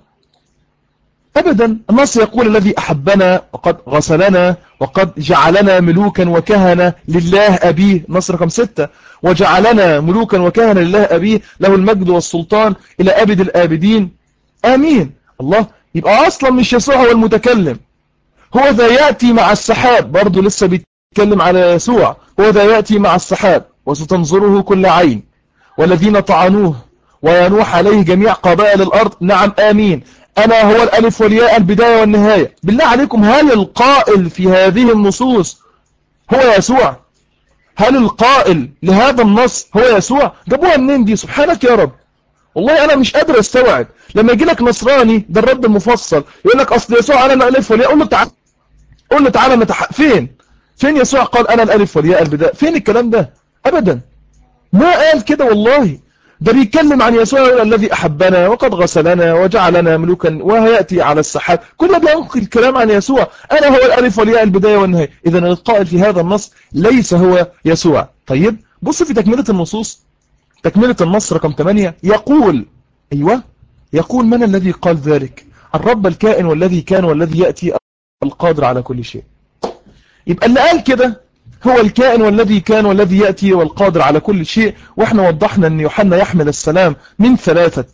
أبدا. النص يقول الذي أحبنا وقد غسلنا وقد جعلنا ملوكا وكهنة لله أبيه. نص رقم 6: وجعلنا ملوكا وكهنة لله أبيه له المجد والسلطان إلى أبد الآبدين آمين. الله، يبقى أصلا مش يسوع هو المتكلم. هو ذا يأتي مع السحاب، برضو لسه بيتكلم على يسوع. هو ذا يأتي مع السحاب وستنظره كل عين، والذين طعنوه وينوح عليه جميع قبائل الأرض نعم آمين. أنا هو الألف والياء البداية والنهاية. بالله عليكم، هل القائل في هذه النصوص هو يسوع؟ هل القائل لهذا النص هو يسوع؟ جابوها منين دي؟ سبحانك يا رب، والله أنا مش قادر استوعب. لما يجي لك نصراني، ده الرد المفصل، يقول لك أصل يسوع أنا الألف والياء، قول له تعالى فين يسوع قال أنا الألف والياء البداية؟ فين الكلام ده؟ أبدا ما قال كده والله. ده بيتكلم عن يسوع الذي أحبنا وقد غسلنا وجعلنا ملوكا ويأتي على السحاب. كل ده ينقل الكلام عن يسوع. أنا هو الألف والياء البداية والنهاية. إذن القائل في هذا النص ليس هو يسوع. طيب بص في تكملة النصوص، تكملة النص رقم 8 يقول يقول من الذي قال ذلك؟ الرب الكائن والذي كان والذي يأتي القادر على كل شيء. يبقى اللي قال كده هو الكائن والذي كان والذي يأتي والقادر على كل شيء. واحنا وضحنا ان يوحنا يحمل السلام من 3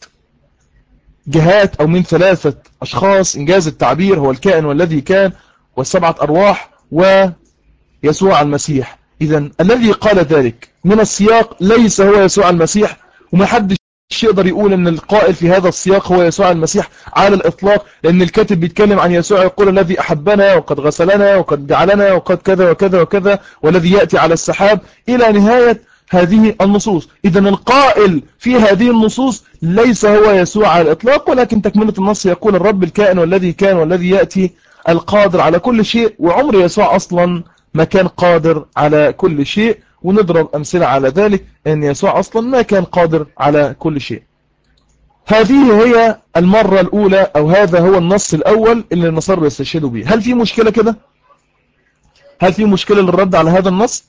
جهات او من 3 اشخاص. انجاز التعبير هو الكائن والذي كان، وال7 ارواح، يسوع المسيح. إذن الذي قال ذلك من السياق ليس هو يسوع المسيح، ومحدش يقدر يقول أن القائل في هذا السياق هو يسوع المسيح على الإطلاق، لأن الكاتب بيتكلم عن يسوع يقول الذي أحبنا وقد غسلنا وقد جعلنا وقد كذا وكذا وكذا والذي يأتي على السحاب إلى نهاية هذه النصوص. إذن القائل في هذه النصوص ليس هو يسوع على الإطلاق، ولكن تكملة النص يقول الرب الكائن والذي كان والذي يأتي القادر على كل شيء، وعمر يسوع أصلا ما كان قادر على كل شيء، ونضرب أمثلة على ذلك أن يسوع أصلا ما كان قادر على كل شيء. هذه هي المرة الأولى، أو هذا هو النص الأول اللي النصارى يستشهدوا به. هل في مشكلة كده؟ هل في مشكلة للرد على هذا النص؟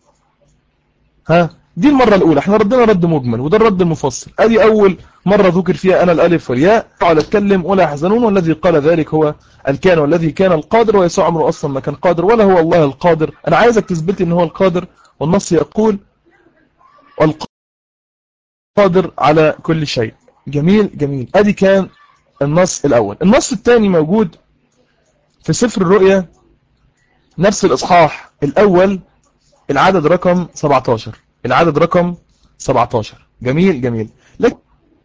دي المرة الأولى، احنا ردنا رد مجمل، وده الرد المفصل. ادي أول مرة ذكر فيها أنا الألف والياء، تعالى اتكلم ولا يحزنون، والذي قال ذلك هو الكائن والذي كان القادر، ويسوع عمره أصلا ما كان قادر ولا هو الله القادر. أنا عايزك تثبت لي إن هو القادر، والنص يقول القادر على كل شيء. جميل جميل. ادي كان النص الأول. النص الثاني موجود في سفر الرؤيا، نفس الإصحاح الأول، العدد رقم 17. العدد رقم 17. جميل جميل. لكن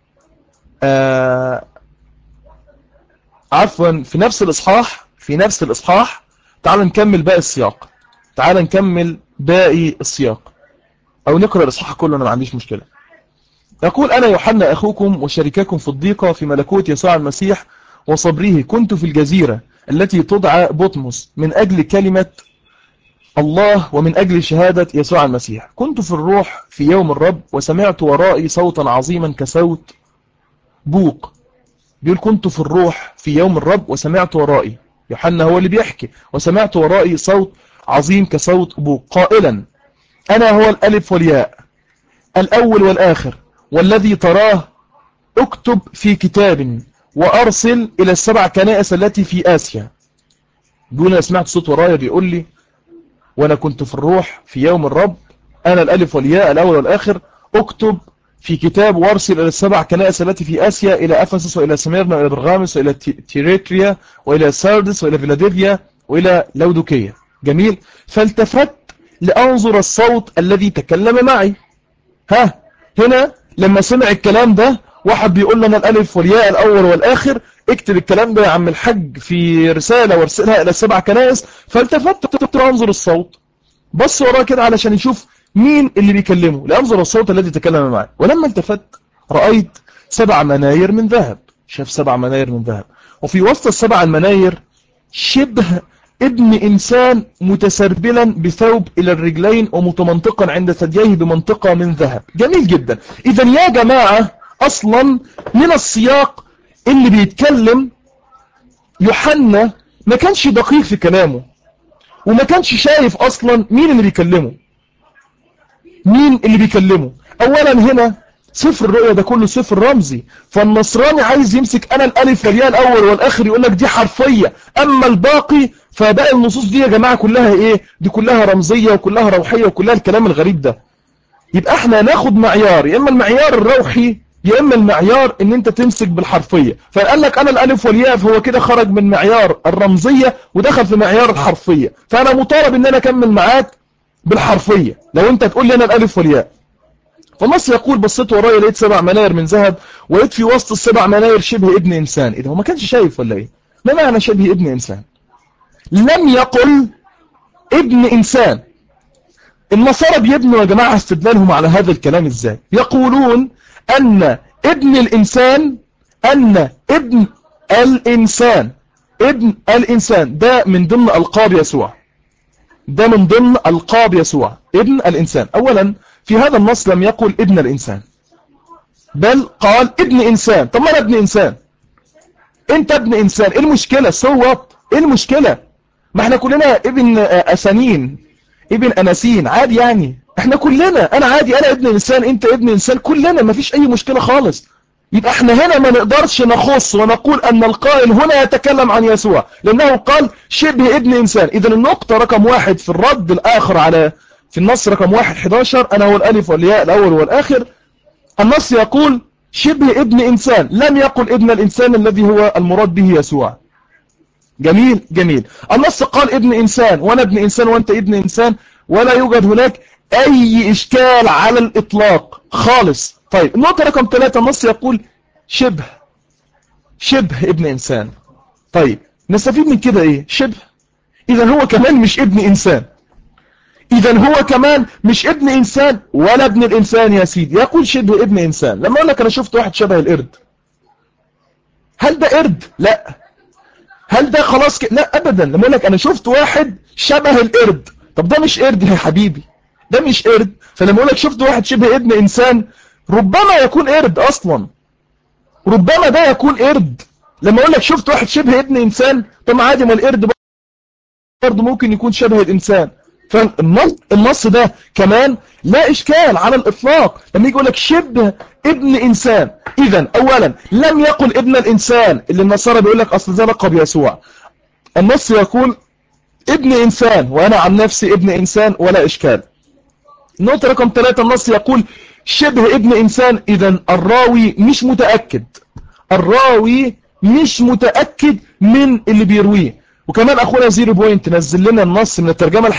عفوا في نفس الإصحاح تعال نكمل باقي السياق. تعال نكمل باقي السياق، أو نقرأ الإصحاح كله، أنا ما عنديش مشكلة. يقول أنا يوحنا أخوكم وشريككم في الضيقة في ملكوت يسوع المسيح وصبره، كنت في الجزيرة التي تدعى بطمس من أجل كلمة الله ومن أجل شهادة يسوع المسيح. كنت في الروح في يوم الرب وسمعت ورائي صوتا عظيما كصوت بوق. بيقول كنت في الروح في يوم الرب وسمعت ورائي، يوحنا هو اللي بيحكي، وسمعت ورائي صوت عظيم كصوت بوق قائلا أنا هو الألف والياء الأول والآخر، والذي تراه اكتب في كتاب وأرسل إلى السبع كنائس التي في آسيا. بيقول أنا سمعت صوت ورايا بيقول لي وأنا كنت في الروح في يوم الرب، أنا الألف والياء الأول والآخر، اكتب في كتاب وارسل إلى السبع كنائس التي في آسيا، إلى أفسس وإلى سميرنا وإلى برغامس وإلى تيريتريا وإلى ساردس وإلى فيلادلفيا وإلى لودوكية. جميل. فالتفت لأنظر الصوت الذي تكلم معي. هنا لما سمع الكلام ده واحد بيقول لنا الألف والياء الأول والآخر، اكتب الكلام ده يا عم الحج في رسالة وارسلها إلى السبع كنائس. فالتفت لأنظر الصوت، بص وراه كده علشان يشوف مين اللي بيكلمه، لأنظر الصوت الذي تكلم معي. ولما التفت رأيت 7 مناير من ذهب. شاف 7 مناير من ذهب، وفي وسط ال7 المناير شبه ابن إنسان متسربلا بثوب إلى الرجلين ومتمنطقا عند ثدييه بمنطقة من ذهب. جميل جدا. إذن يا جماعة أصلا من السياق اللي بيتكلم يوحنا ما كانش دقيق في كلامه، وما كانش شايف أصلا مين اللي بيكلمه. أولا هنا سفر الرؤيا ده كله سفر رمزي، فالنصراني عايز يمسك أنا الألف والياء الأول والآخر يقول لك دي حرفية، أما الباقي فباقي النصوص دي يا جماعة كلها إيه؟ دي كلها رمزية وكلها روحية وكلها الكلام الغريب ده. يبقى احنا ناخد معيار، يا إما المعيار الروحي يا إما المعيار إن أنت تمسك بالحرفية. فقال لك أنا الألف والياء، فهو كده خرج من معيار الرمزية ودخل في معيار الحرفية، فأنا مطالب إن أنا أكمل معاك بالحرفية لو أنت تقول لي أنا الألف والياء. فالنص يقول بصيت ورايا لقيت 7 مناير من ذهب، ولقيت في وسط ال7 مناير شبه ابن إنسان. إذا هو ما كانش شايف ولا إيه؟ ما معنى شبه ابن إنسان؟ لم يقل ابن إنسان. النصارى بيبنوا يا جماعة استدلالهم على هذا الكلام إزاي؟ يقولون أن ابن الإنسان، أن ابن الإنسان ده من ضمن ألقاب يسوع، ده من ضمن ألقاب يسوع ابن الإنسان. أولا في هذا النص لم يقل ابن الإنسان، بل قال ابن إنسان. طب ما أنا ابن إنسان، أنت ابن إنسان، إيه المشكلة؟ صوت، إيه المشكلة؟ ما احنا كلنا ابن أسانين، ابن أناسين، عادي يعني، احنا كلنا، أنا عادي، أنا ابن إنسان، أنت ابن إنسان، كلنا، ما فيش أي مشكلة خالص. يبقى احنا هنا ما نقدرش نخص ونقول أن القائل هنا يتكلم عن يسوع، لأنه قال شبه ابن إنسان. إذن النقطة رقم 1 في الرد الآخر على في النص رقم 11 أنا هو الألف والياء الأول والآخر، النص يقول شبه ابن إنسان، لم يقل ابن الإنسان الذي هو المراد به يسوع. جميل جميل. النص قال ابن إنسان، وأنا ابن إنسان وأنت ابن إنسان، ولا يوجد هناك أي إشكال على الإطلاق خالص. طيب النقطة رقم 3، النص يقول شبه ابن إنسان. طيب نستفيد من كده إيه؟ شبه، إذا هو كمان مش ابن إنسان، إذا هو كمان مش ابن إنسان ولا ابن الإنسان يا سيدي. يقول شبه ابن إنسان. لما أقول لك أنا شفت واحد شبه القرد، هل ده قرد؟ لا. هل ده خلاص لا أبدا. لما أقول لك أنا شفت واحد شبه القرد، طب ده مش قرد يا حبيبي، ده مش قرد. فلما أقول لك شفت واحد شبه ابن إنسان، ربما يكون قرد أصلا، ربما ده يكون قرد. لما أقول لك شفت واحد شبه ابن إنسان، طب عادي، ما القرد برضه ممكن يكون شبه الإنسان. فالنص ده كمان لا إشكال على الإطلاق. لما يجي يقول لك شبه ابن إنسان، إذن أولا لم يقل ابن الإنسان اللي النصارى بيقول لك أصل ده لقب يسوع. النص يقول ابن إنسان، وأنا عن نفسي ابن إنسان ولا إشكال. النقطة رقم 3، النص يقول شبه ابن إنسان، إذن الراوي مش متأكد، الراوي مش متأكد من اللي بيرويه. وكمان أخونا زيرو بوينت نزل لنا النص من الترجمة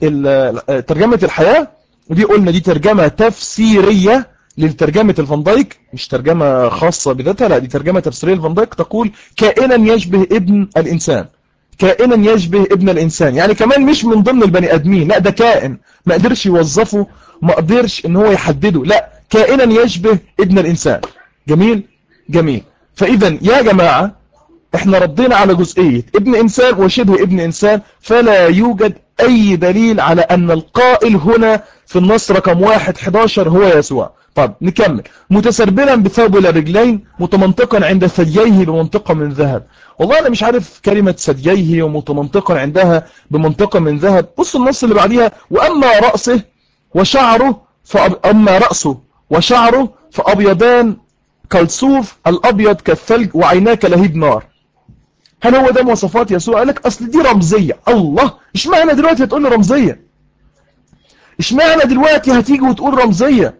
ترجمة الحياة، ودي قلنا دي ترجمة تفسيرية لترجمة الفان دايك، مش ترجمة خاصة بذاتها، لا دي ترجمة تفسيرية للفان دايك، تقول كائنا يشبه ابن الإنسان، كائنا يشبه ابن الإنسان، يعني كمان مش من ضمن البني آدمين، لا ده كائن ما قدرش يوظفه، ما قدرش ان هو يحدده، لا كائنا يشبه ابن الإنسان. جميل جميل. فإذا يا جماعة احنا ردينا على جزئية ابن إنسان وشبه ابن إنسان، فلا يوجد أي دليل على أن القائل هنا في النص رقم 11 هو يسوع. طب نكمل. متسربلا بثوب الرجلين متمنطقا عند ثدييه بمنطقة من ذهب. والله أنا مش عارف كلمة ثدييه ومتمنطقا عندها بمنطقة من ذهب. بص النص اللي بعديها، وأما رأسه وشعره أما رأسه وشعره فأبيضان كالصوف الأبيض كالثلج وعيناه كلهيب نار. هل هو ده مواصفات يسوع؟ قال لك أصل دي رمزية. الله، اشمعنى دلوقتي هتقول لي رمزية؟ اشمعنى دلوقتي هتيجي وتقول رمزية؟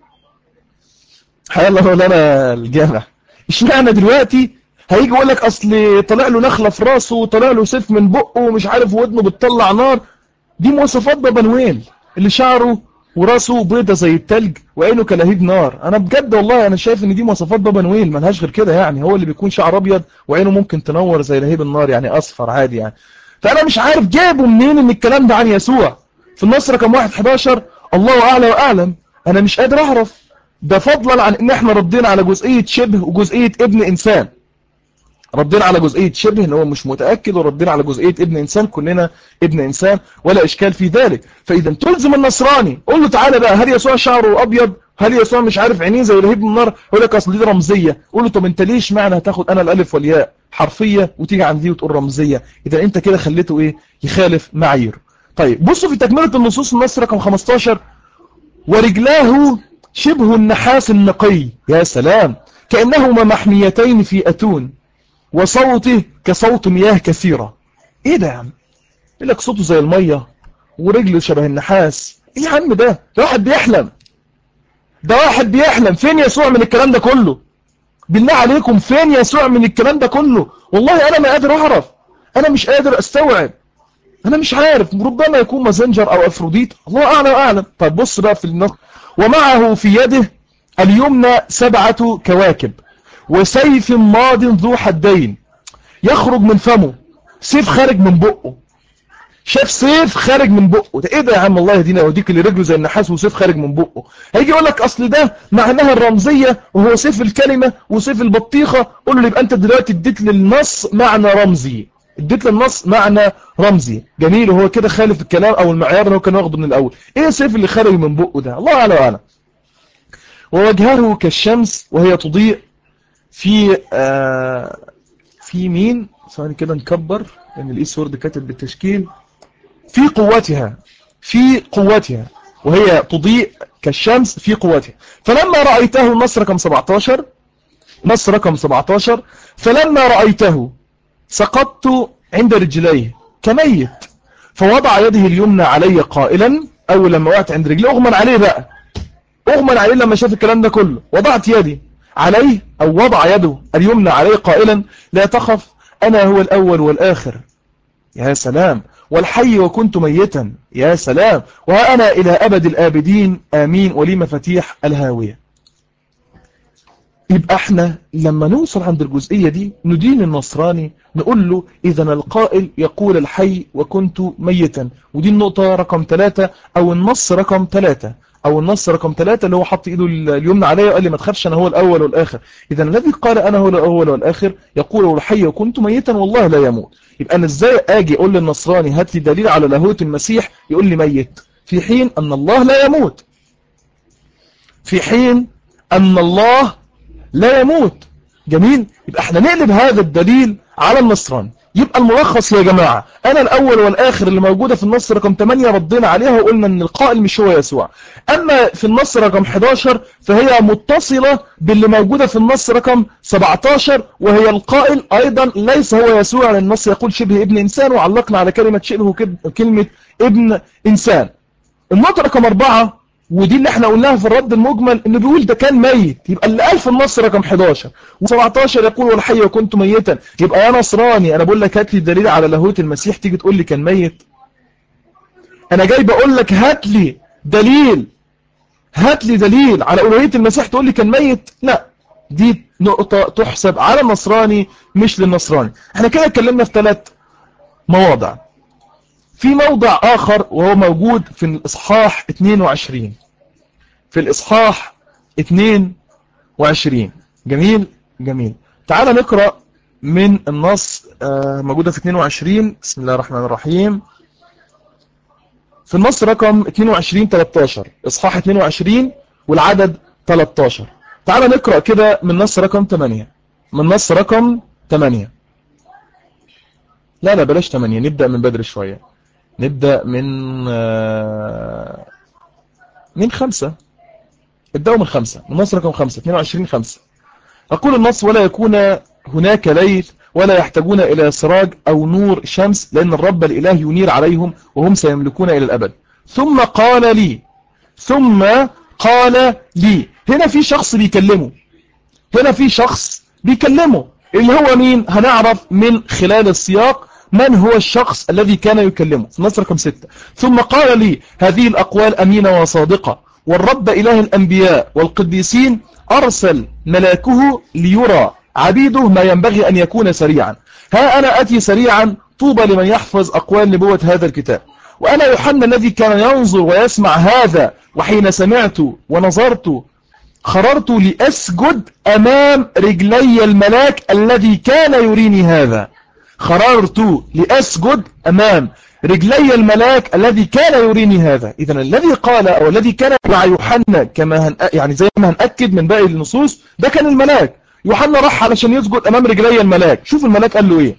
حيا الله مولانا الجامع، اشمعنى دلوقتي هيجي يقول لك أصل طلع له نخلة في راسه وطلع له سيف من بقه ومش عارف ودنه بتطلع نار؟ دي مواصفات بابا نويل اللي شعره وراسه بيضة زي التلج وعينه كلهيب نار. انا بجد والله انا شايف ان دي مواصفات بابا نويل، ملهاش غير كده. يعني هو اللي بيكون شعر ابيض وعينه ممكن تنور زي لهيب النار، يعني اصفر عادي يعني. فانا مش عارف جابوا منين ان الكلام ده عن يسوع في النص رقم 11. الله اعلى واعلم، انا مش قادر اعرف. ده فضلا عن ان احنا ردينا على جزئية شبه وجزئية ابن انسان، ردينا على جزئية شبه ان هو مش متأكد، وردينا على جزئية ابن انسان كلنا ابن انسان ولا اشكال في ذلك. فاذا تلزم النصراني قول له تعالى بقى، هل يسوع شعره ابيض؟ هل يسوع مش عارف عينيه زي لهيب النار؟ يقول لك اصل دي رمزيه. قول له طب انت ليش معنى هتاخد انا الالف والياء حرفيه وتيجي عند دي وتقول رمزيه؟ اذا انت كده خليته ايه؟ يخالف معاييره. طيب بصوا في تكمله النصوص، النص رقم 15، ورجلاه شبه النحاس النقي. يا سلام، كانهما محميتين في اتون، وصوته كصوت مياه كثيرة. ايه ده يا عم؟ يقول لك صوته زي المية ورجله شبه النحاس. ايه يا عم ده واحد بيحلم، ده واحد بيحلم. فين يسوع من الكلام ده كله؟ بالله عليكم فين يسوع من الكلام ده كله؟ والله انا ما قادر اعرف، انا مش قادر استوعب، انا مش عارف. ربما يكون مازنجر او افروديت، الله اعلم واعلم. طيب بص بقى في النص، ومعه في يده اليمنى 7 كواكب وسيف ماض ذو حدين يخرج من فمه. سيف خارج من بقه. شاف سيف خارج من بقه، ده ايه ده يا عم؟ الله يهدينا ويهديك، اللي رجله زي النحاس وسيف خارج من بقه. هيجي يقول لك اصل ده معناها الرمزيه وهو سيف الكلمه وسيف البطيخه. قول له يبقى انت دلوقتي اديت للنص معنى رمزي، اديت للنص معنى رمزي. جميل، وهو كده خالف الكلام او المعيار اللي هو كان واخده من الاول. ايه السيف اللي خارج من بقه ده؟ الله اعلم واعلم. ووجهه كالشمس وهي تضيء في مين؟ ثواني كده نكبر لان الايس وورد كاتب بالتشكيل. في قوتها، في قوتها، وهي تضيء كالشمس في قوتها. فلما رأيته، النص رقم 17، نص رقم 17، فلما رأيته سقطت عند رجليه كميت، فوضع يده اليمنى علي قائلا. اول لما وقعت عند رجليه اغمى عليه بقى، اغمى عليه لما شاف الكلام ده كله. وضعت يدي عليه، او وضع يده اليمنى عليه قائلا لا تخف، انا هو الاول والاخر يا سلام، والحي وكنت ميتا، يا سلام، وها أنا إلى أبد الآبدين آمين، ولي مفاتيح الهاوية. يبقى احنا لما نوصل عند الجزئية دي ندين النصراني نقول له إذا القائل يقول الحي وكنت ميتا، ودي النقطة رقم 3 أو النص رقم 3 أو النص رقم 3 اللي هو حط إيده اليمنى عليا وقال لي ما تخافش أنا هو الأول والآخر. إذا الذي قال أنا هو الأول والآخر يقول الحي وكنت ميتا والله لا يموت. يبقى أنا إزاي أجي أقول للنصراني هات لي دليل على لاهوت المسيح يقول لي ميت، في حين أن الله لا يموت، في حين أن الله لا يموت. جميل. يبقى احنا نقلب هذا الدليل على النصراني. يبقى الملخص يا جماعة، انا الاول والاخر اللي موجودة في النص رقم 8 ردينا عليها وقلنا ان القائل مش هو يسوع. اما في النص رقم 11 فهي متصلة باللي موجودة في النص رقم 17، وهي القائل ايضا ليس هو يسوع، لان النص يقول شبه ابن انسان، وعلقنا على كلمة شبه كلمة ابن انسان. النقطة رقم 4 ودي اللي احنا قلناها في الرد المجمل، انه بيقول ده كان ميت. يبقى اللي قال في النص رقم 11 و17 يقول والحي وكنت ميتا. يبقى يا نصراني انا بقول لك هات لي دليل على لاهوت المسيح تيجي تقول لي كان ميت؟ انا جاي بقول لك هات لي دليل، هات لي دليل على الوهية المسيح تقول لي كان ميت؟ لا، دي نقطة تحسب على النصراني مش للنصراني. احنا كده اتكلمنا في 3 مواضع. في موضع آخر وهو موجود في الإصحاح 22، في الإصحاح 22. جميل جميل. تعال نقرأ من النص موجودة في 22. بسم الله الرحمن الرحيم. في النص رقم 22 13، إصحاح 22 والعدد 13. تعال نقرأ كده من نص رقم 8، من نص رقم 8. لا بلاش 8، نبدأ من بدري شوية، نبدأ من 5. ابدأوا من 5، من نص رقم 5 22 5. أقول النص ولا يكون هناك ليل ولا يحتاجون إلى سراج أو نور شمس، لأن الرب الإله ينير عليهم وهم سيملكون إلى الأبد. ثم قال لي، ثم قال لي. هنا في شخص بيكلمه، هنا في شخص بيكلمه، اللي هو مين؟ هنعرف من خلال السياق من هو الشخص الذي كان يكلمه. في النص رقم 6 ثم قال لي هذه الأقوال أمينة وصادقة، والرب إله الأنبياء والقديسين أرسل ملاكه ليرى عبيده ما ينبغي أن يكون سريعا. ها أنا أتي سريعا، طوبى لمن يحفظ أقوال نبوة هذا الكتاب. وأنا يوحنا الذي كان ينظر ويسمع هذا، وحين سمعت ونظرت خررت لأسجد أمام رجلي الملاك الذي كان يريني هذا. خررت لأسجد أمام رجلي الملاك الذي كان يريني هذا. إذن الذي قال أو الذي كان مع يوحنا كما يعني زي ما هنأكد من باقي النصوص ده كان الملاك. يوحنا راح علشان يسجد أمام رجلي الملاك. شوف الملاك قال له إيه.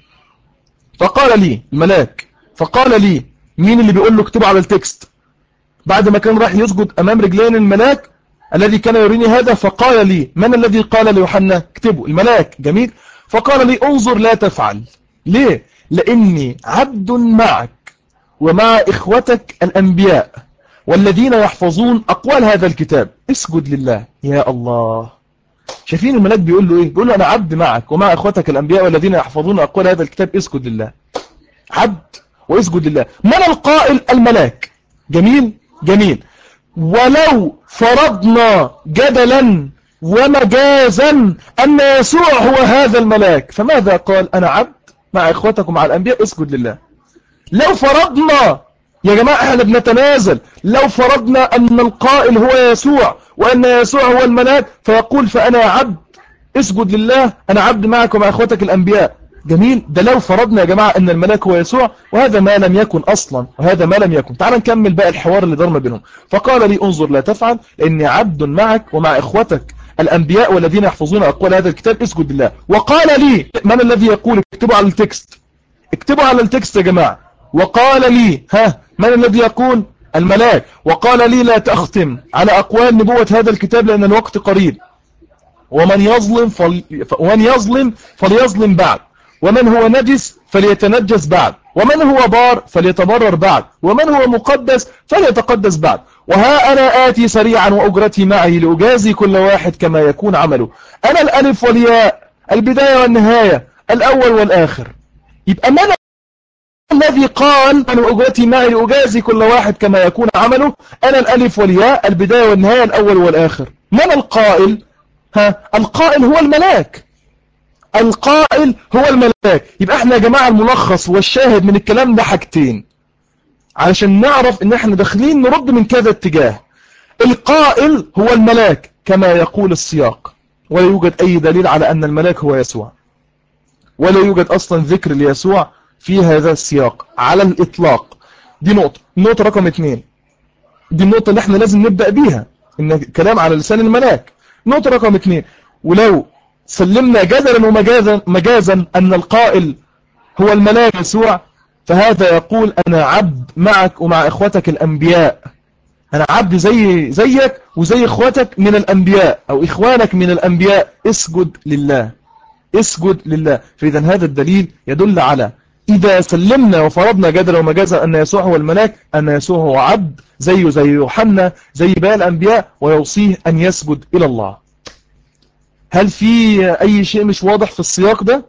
فقال لي الملاك، فقال لي مين اللي بيقول له اكتبه على التكست بعد ما كان راح يسجد أمام رجلين الملاك الذي كان يريني هذا؟ فقال لي من الذي قال ليوحنا اكتبه؟ الملاك. جميل. فقال لي انظر لا تفعل. ليه؟ لأني عبد معك ومع إخوتك الأنبياء والذين يحفظون أقوال هذا الكتاب، اسجد لله. يا الله، شايفين الملاك بيقول له إيه؟ بيقول له أنا عبد معك ومع إخوتك الأنبياء والذين يحفظون أقوال هذا الكتاب، اسجد لله. عبد واسجد لله. من القائل؟ الملاك. جميل جميل. ولو فرضنا جدلا ومجازا أن يسوع هو هذا الملاك، فماذا قال؟ أنا عبد مع إخوتكم مع الأنبياء، اسجد لله. لو فرضنا يا جماعة، احنا بنتنازل، لو فرضنا أن القائل هو يسوع وأن يسوع هو الملاك فيقول فأنا عبد اسجد لله، أنا عبد معك ومع إخوتك الأنبياء. جميل. ده لو فرضنا يا جماعة أن الملاك هو يسوع، وهذا ما لم يكن أصلا، وهذا ما لم يكن. تعال نكمل بقى الحوار اللي دار ما بينهم. فقال لي انظر لا تفعل، لأني عبد معك ومع إخوتك الأنبياء والذين يحفظون أقوال هذا الكتاب، اسجد لله. وقال لي، من الذي يقول؟ اكتبوا على التكست، اكتبوا على التكست يا جماعة. وقال لي، من الذي يقول؟ الملاك. وقال لي لا تختم على أقوال نبوة هذا الكتاب لأن الوقت قريب، ومن يظلم فليظلم بعد، ومن هو نجس فليتنجس بعد، ومن هو بار فليتبرر بعد، ومن هو مقدس فليتقدس بعد. وها أنا آتي سريعا وأجرتي معي لأجازي كل واحد كما يكون عمله. أنا الألف والياء، البداية والنهاية، الأول والآخر. يبقى من الذي قال من أجرتي معي لأجازي كل واحد كما يكون عمله؟ أنا الألف والياء، البداية والنهاية، الأول والآخر. من القائل؟ القائل هو الملاك. القائل هو الملاك. يبقى احنا يا جماعة الملخص والشاهد من الكلام ده حاجتين علشان نعرف ان احنا داخلين نرد من كذا اتجاه. القائل هو الملاك كما يقول السياق، ولا يوجد اي دليل على ان الملاك هو يسوع، ولا يوجد اصلا ذكر ليسوع في هذا السياق على الاطلاق. دي نقطة رقم 2. دي النقطة اللي احنا لازم نبدأ بيها، ان كلام على لسان الملاك. نقطة رقم 2، ولو سلمنا جدلا ومجازا ان القائل هو الملاك يسوع، فهذا يقول انا عبد معك ومع اخوتك الانبياء. انا عبد زيك وزي اخوتك من الانبياء او اخوانك من الانبياء. اسجد لله، اسجد لله. فاذا هذا الدليل يدل على اذا سلمنا وفرضنا جدلا ومجازا ان يسوع هو الملاك، ان يسوع هو عبد زيه زي يوحنا زي باقي الانبياء، ويوصيه ان يسجد الى الله. هل في اي شيء مش واضح في السياق ده؟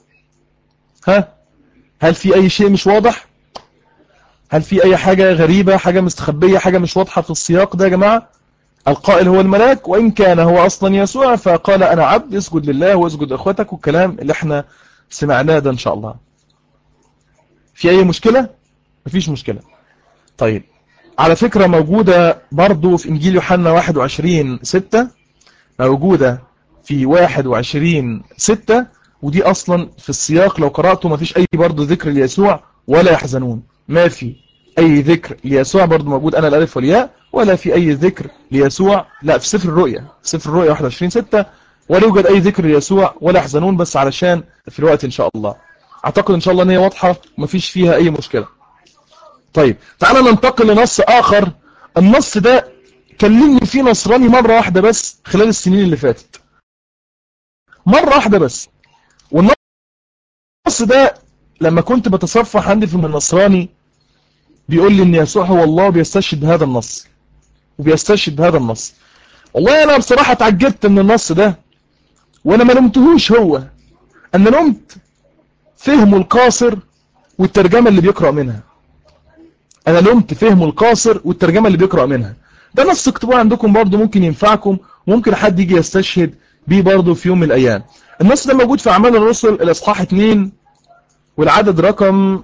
هل في اي شيء مش واضح؟ هل في اي حاجة غريبة، حاجة مستخبية، حاجة مش واضحة في السياق ده يا جماعة؟ القائل هو الملاك، وان كان هو اصلا يسوع، فقال انا عبد اسجد لله واسجد لاخوتك، والكلام اللي احنا سمعناه ده ان شاء الله. في اي مشكلة؟ مفيش مشكلة. طيب، على فكرة موجودة برضو في انجيل يوحنا 21:6، موجودة في 21:6، ودي اصلا في السياق لو قرأته مفيش اي برضو ذكر ليسوع ولا يحزنون. ما في اي ذكر ليسوع، برضو موجود انا الالف والياء، ولا في اي ذكر ليسوع. لا، في سفر الرؤيا 21:6 ولا يوجد اي ذكر ليسوع ولا يحزنون، بس علشان في الوقت ان شاء الله. اعتقد ان شاء الله ان هي واضحة ومفيش فيها اي مشكلة. طيب، تعالى ننتقل لنص اخر. النص ده كلمني فيه نصراني مرة واحدة بس خلال السنين اللي فاتت، مرة واحدة بس. والنص ده لما كنت بتصفح عندي في النصراني بيقول لي ان يسوع هو الله، وبيستشهد بهذا النص وبيستشهد بهذا النص. والله انا بصراحة اتعجبت من النص ده، وانا ما لمتهوش هو، انا لمت فهمه القاصر والترجمة اللي بيقرأ منها. انا لمت فهمه القاصر والترجمة اللي بيقرأ منها. ده نص اكتبوه عندكم برضو، ممكن ينفعكم، وممكن حد يجي يستشهد بيه برضو في يوم من الايام. النص ده موجود في اعمال الرسل الاصحاح 2 والعدد رقم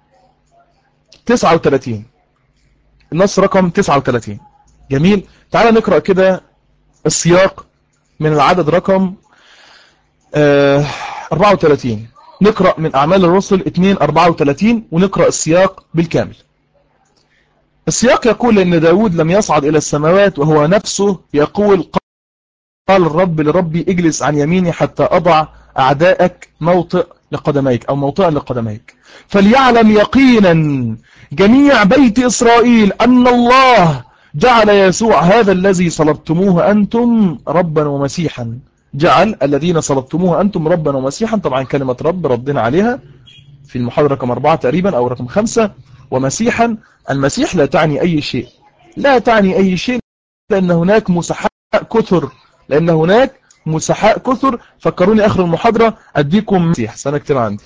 39. النص رقم 39. جميل. تعال نقرأ كده السياق من العدد رقم 34. نقرأ من أعمال الرسل 2:34 ونقرأ السياق بالكامل. السياق يقول إن داود لم يصعد إلى السماوات وهو نفسه يقول قال الرب لربي اجلس عن يميني حتى أضع أعدائك موطئ لقدميك أو موطئا لقدميك. فليعلم يقينا جميع بيت إسرائيل أن الله جعل يسوع هذا الذي صلبتموه أنتم ربا ومسيحا. جعل الذين صلبتموه أنتم ربا ومسيحا. طبعا كلمة رب ردنا عليها في المحاضرة رقم 4 تقريبا أو رقم 5. ومسيحا، المسيح لا تعني أي شيء، لا تعني أي شيء، لأن هناك مسحاء كثر، لأن هناك مسحاء كثر. فكروني آخر المحاضرة أديكم مسيح سنكتب عندي،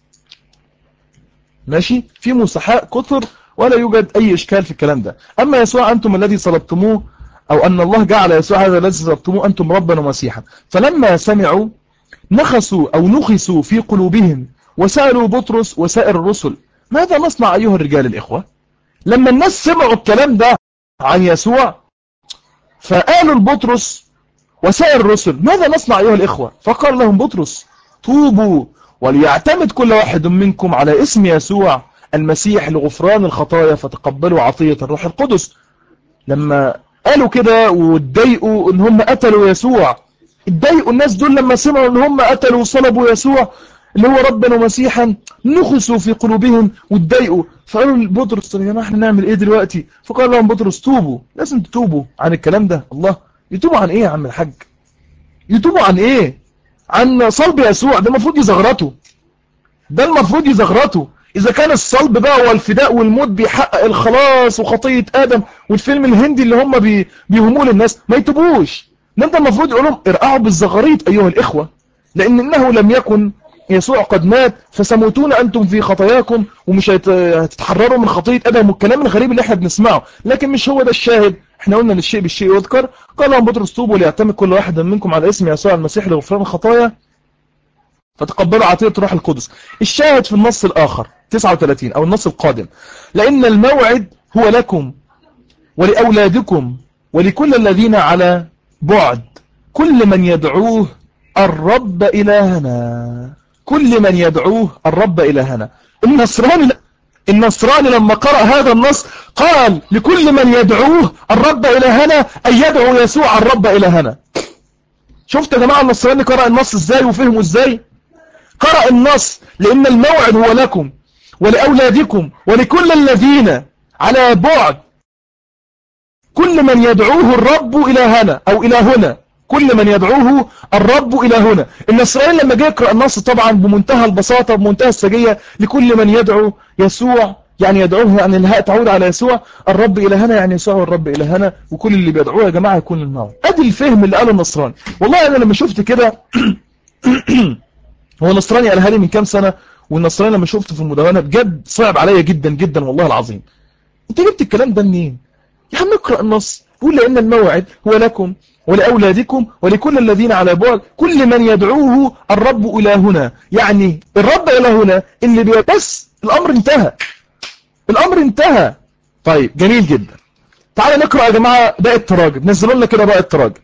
ماشي؟ في مسحاء كثر ولا يوجد أي إشكال في الكلام ده. أما يسوع أنتم الذي صلبتموه، أو أن الله جعل يسوع هذا الذي صلبتموه أنتم ربا ومسيحا. فلما سمعوا نخسوا في قلوبهم وسألوا بطرس وسائر الرسل ماذا نصنع أيها الرجال الإخوة؟ لما الناس سمعوا الكلام ده عن يسوع فقالوا لبطرس وسائر الرسل ماذا نصنع أيها الإخوة؟ فقال لهم بطرس توبوا وليعتمد كل واحد منكم على اسم يسوع المسيح لغفران الخطايا فتقبلوا عطية الروح القدس. لما قالوا كده واتضايقوا ان هم قتلوا يسوع، اتضايقوا الناس دول لما سمعوا ان هم قتلوا وصلبوا يسوع اللي هو ربنا ومسيحا، نخسوا في قلوبهم واتضايقوا. فقالوا لبطرس يا جماعه احنا نعمل ايه دلوقتي؟ فقال لهم بطرس توبوا، لازم تتوبوا عن الكلام ده. الله، يتوبوا عن ايه يا عم الحاج؟ يتوبوا عن ايه؟ عن صلب يسوع. ده المفروض يزغرطوا، ده المفروض يزغرطوا. اذا كان الصلب بقى والفداء والموت بيحقق الخلاص وخطية ادم والفيلم الهندي اللي هم بيهموه للناس، ما يتوبوش. ده انت المفروض يقولهم ارقعوا بالزغاريط ايها الاخوة، لان انه لم يكن يسوع قد مات فسموتون أنتم في خطاياكم ومش هتتحرروا من خطية آدم، والكلام الغريب اللي احنا بنسمعه. لكن مش هو ده الشاهد. احنا قلنا للشيء بالشيء يذكر. قال لهم بطرس توبوا ليعتمد كل واحد منكم على اسم يسوع المسيح لغفران الخطايا فتقبلوا عطية روح القدس. الشاهد في النص الآخر 39 أو النص القادم: لأن الموعد هو لكم ولأولادكم ولكل الذين على بعد، كل من يدعوه الرب إلهنا. كل من يدعوه الرب إلهنا. النصراني لما قرأ هذا النص قال لكل من يدعوه الرب إلهنا أن يدعو يسوع الرب إلهنا. شفت يا جماعة النصراني قرأ النص ازاي وفهمه ازاي؟ قرأ النص لأن الموعد هو لكم ولأولادكم ولكل الذين على بعد، كل من يدعوه الرب إلهنا أو إلهنا، كل من يدعوه الرب إلهنا. النصراني لما جاء يقرأ النص طبعا بمنتهى البساطة بمنتهى السجية، لكل من يدعو يسوع يعني يدعوه يعني الهاء تعود على يسوع، الرب إلهنا يعني يسوع الرب إلهنا، وكل اللي بيدعوه يا جماعة يكون الموعد. أدي الفهم اللي قاله النصراني. والله أنا لما شفت كده هو نصراني قالها لي من كام سنة، والنصراني لما شفته في المدونة بجد صعب عليا جدا جدا والله العظيم. انت جبت الكلام ده منين يا عم؟ اقرأ النص يقول لأن الموعد هو لكم ولأولادكم ولكل الذين على بعد، كل من يدعوه الرب إلهنا. يعني الرب إلهنا اللي بس الأمر انتهى، الأمر انتهى. طيب جميل جدا. تعالوا نقرأ يا جماعة باقي التراجم. نزلوا لنا كده باقي التراجم،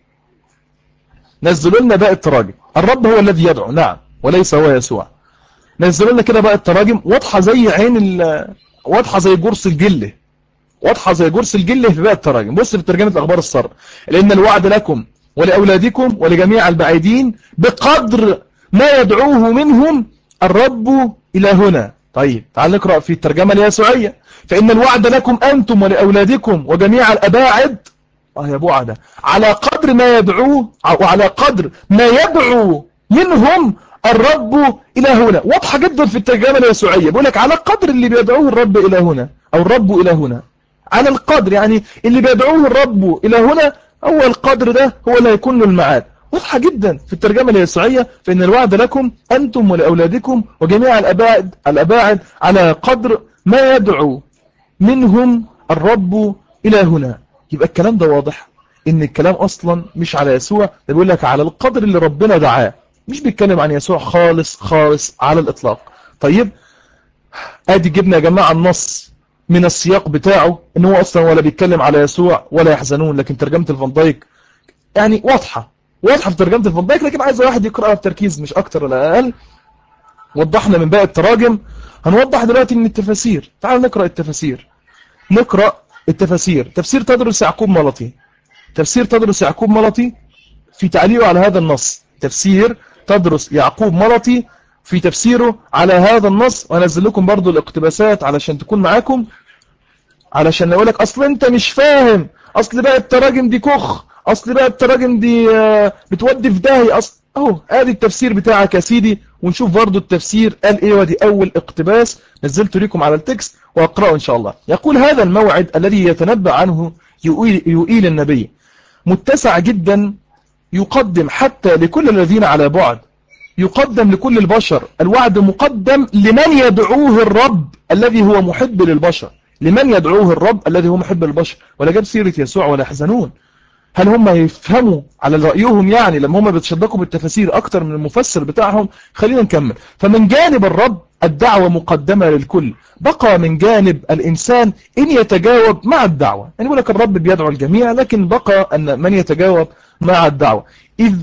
نزلوا لنا باقي التراجم. الرب هو الذي يدعو، نعم، وليس هو يسوع. نزلوا لنا كده باقي التراجم واضحة زي عين واضحة زي جرس الجله، واضحة زي جرس الجله في باقي التراجم. بص في ترجمة الأخبار السارة: لأن الوعد لكم ولأولادكم ولجميع البعيدين بقدر ما يدعوه منهم الرب إلهنا. طيب تعال نقرأ في الترجمة اليسوعية: فإن الوعد لكم أنتم ولأولادكم وجميع الأباعد يا بعدة على قدر ما يدعوه، وعلى قدر ما يدعو منهم الرب إلهنا. واضحة جدا في الترجمة اليسوعية، بيقول لك على قدر اللي بيدعوه الرب إلهنا أو الرب إلهنا، على القدر يعني اللي بيدعوه الرب إلهنا هو القدر ده هو اللي هيكون له الميعاد. واضحة جدا في الترجمة اليسوعية: فإن الوعد لكم أنتم ولأولادكم وجميع الأباعد على قدر ما يدعو منهم الرب إلهنا. يبقى الكلام ده واضح ان الكلام اصلا مش على يسوع، ده بيقول لك على القدر اللي ربنا دعاه، مش بيتكلم عن يسوع خالص خالص على الاطلاق. طيب ادي جبنا يا جماعه النص من السياق بتاعه ان هو اصلا ولا بيتكلم على يسوع ولا يحزنون. لكن ترجمه الفان دايك يعني واضحه في ترجمه الفان دايك، لكن عايز واحد يقراها بتركيز مش اكتر ولا اقل. وضحنا من باقي التراجم، هنوضح دلوقتي من التفاسير. تعالوا نقرا التفاسير. نقرا التفاسير. تفسير تدرس يعقوب ملطي، تفسير تدرس يعقوب ملطي في تعليقه على هذا النص. تفسير تدرس يعقوب ملطي في تفسيره على هذا النص. وانزل لكم برضو الاقتباسات علشان تكون معاكم، علشان اقول لك اصل انت مش فاهم، اصل بقى التراجم دي كخ، اصل بقى التراجم دي بتودي في داهية. اصل اهو ادي التفسير بتاعك يا سيدي، ونشوف برضو التفسير قال ايه. ودي اول اقتباس نزلته لكم على التكست واقراه ان شاء الله. يقول: هذا الموعد الذي يتنبأ عنه يؤيل النبي متسع جدا، يقدم حتى لكل الذين على بعد، يقدم لكل البشر. الوعد مقدم لمن يدعوه الرب الذي هو محب للبشر، لمن يدعوه الرب الذي هو محب للبشر. ولا جاب سيرة يسوع ولا يحزنون. هل هم يفهموا على رأيهم يعني لما هم بيتشدقوا بالتفاسير أكتر من المفسر بتاعهم؟ خلينا نكمل. فمن جانب الرب الدعوة مقدمة للكل، بقى من جانب الإنسان إن يتجاوب مع الدعوة. يعني يقول لك الرب بيدعو الجميع، لكن بقى أن من يتجاوب مع الدعوة. إذ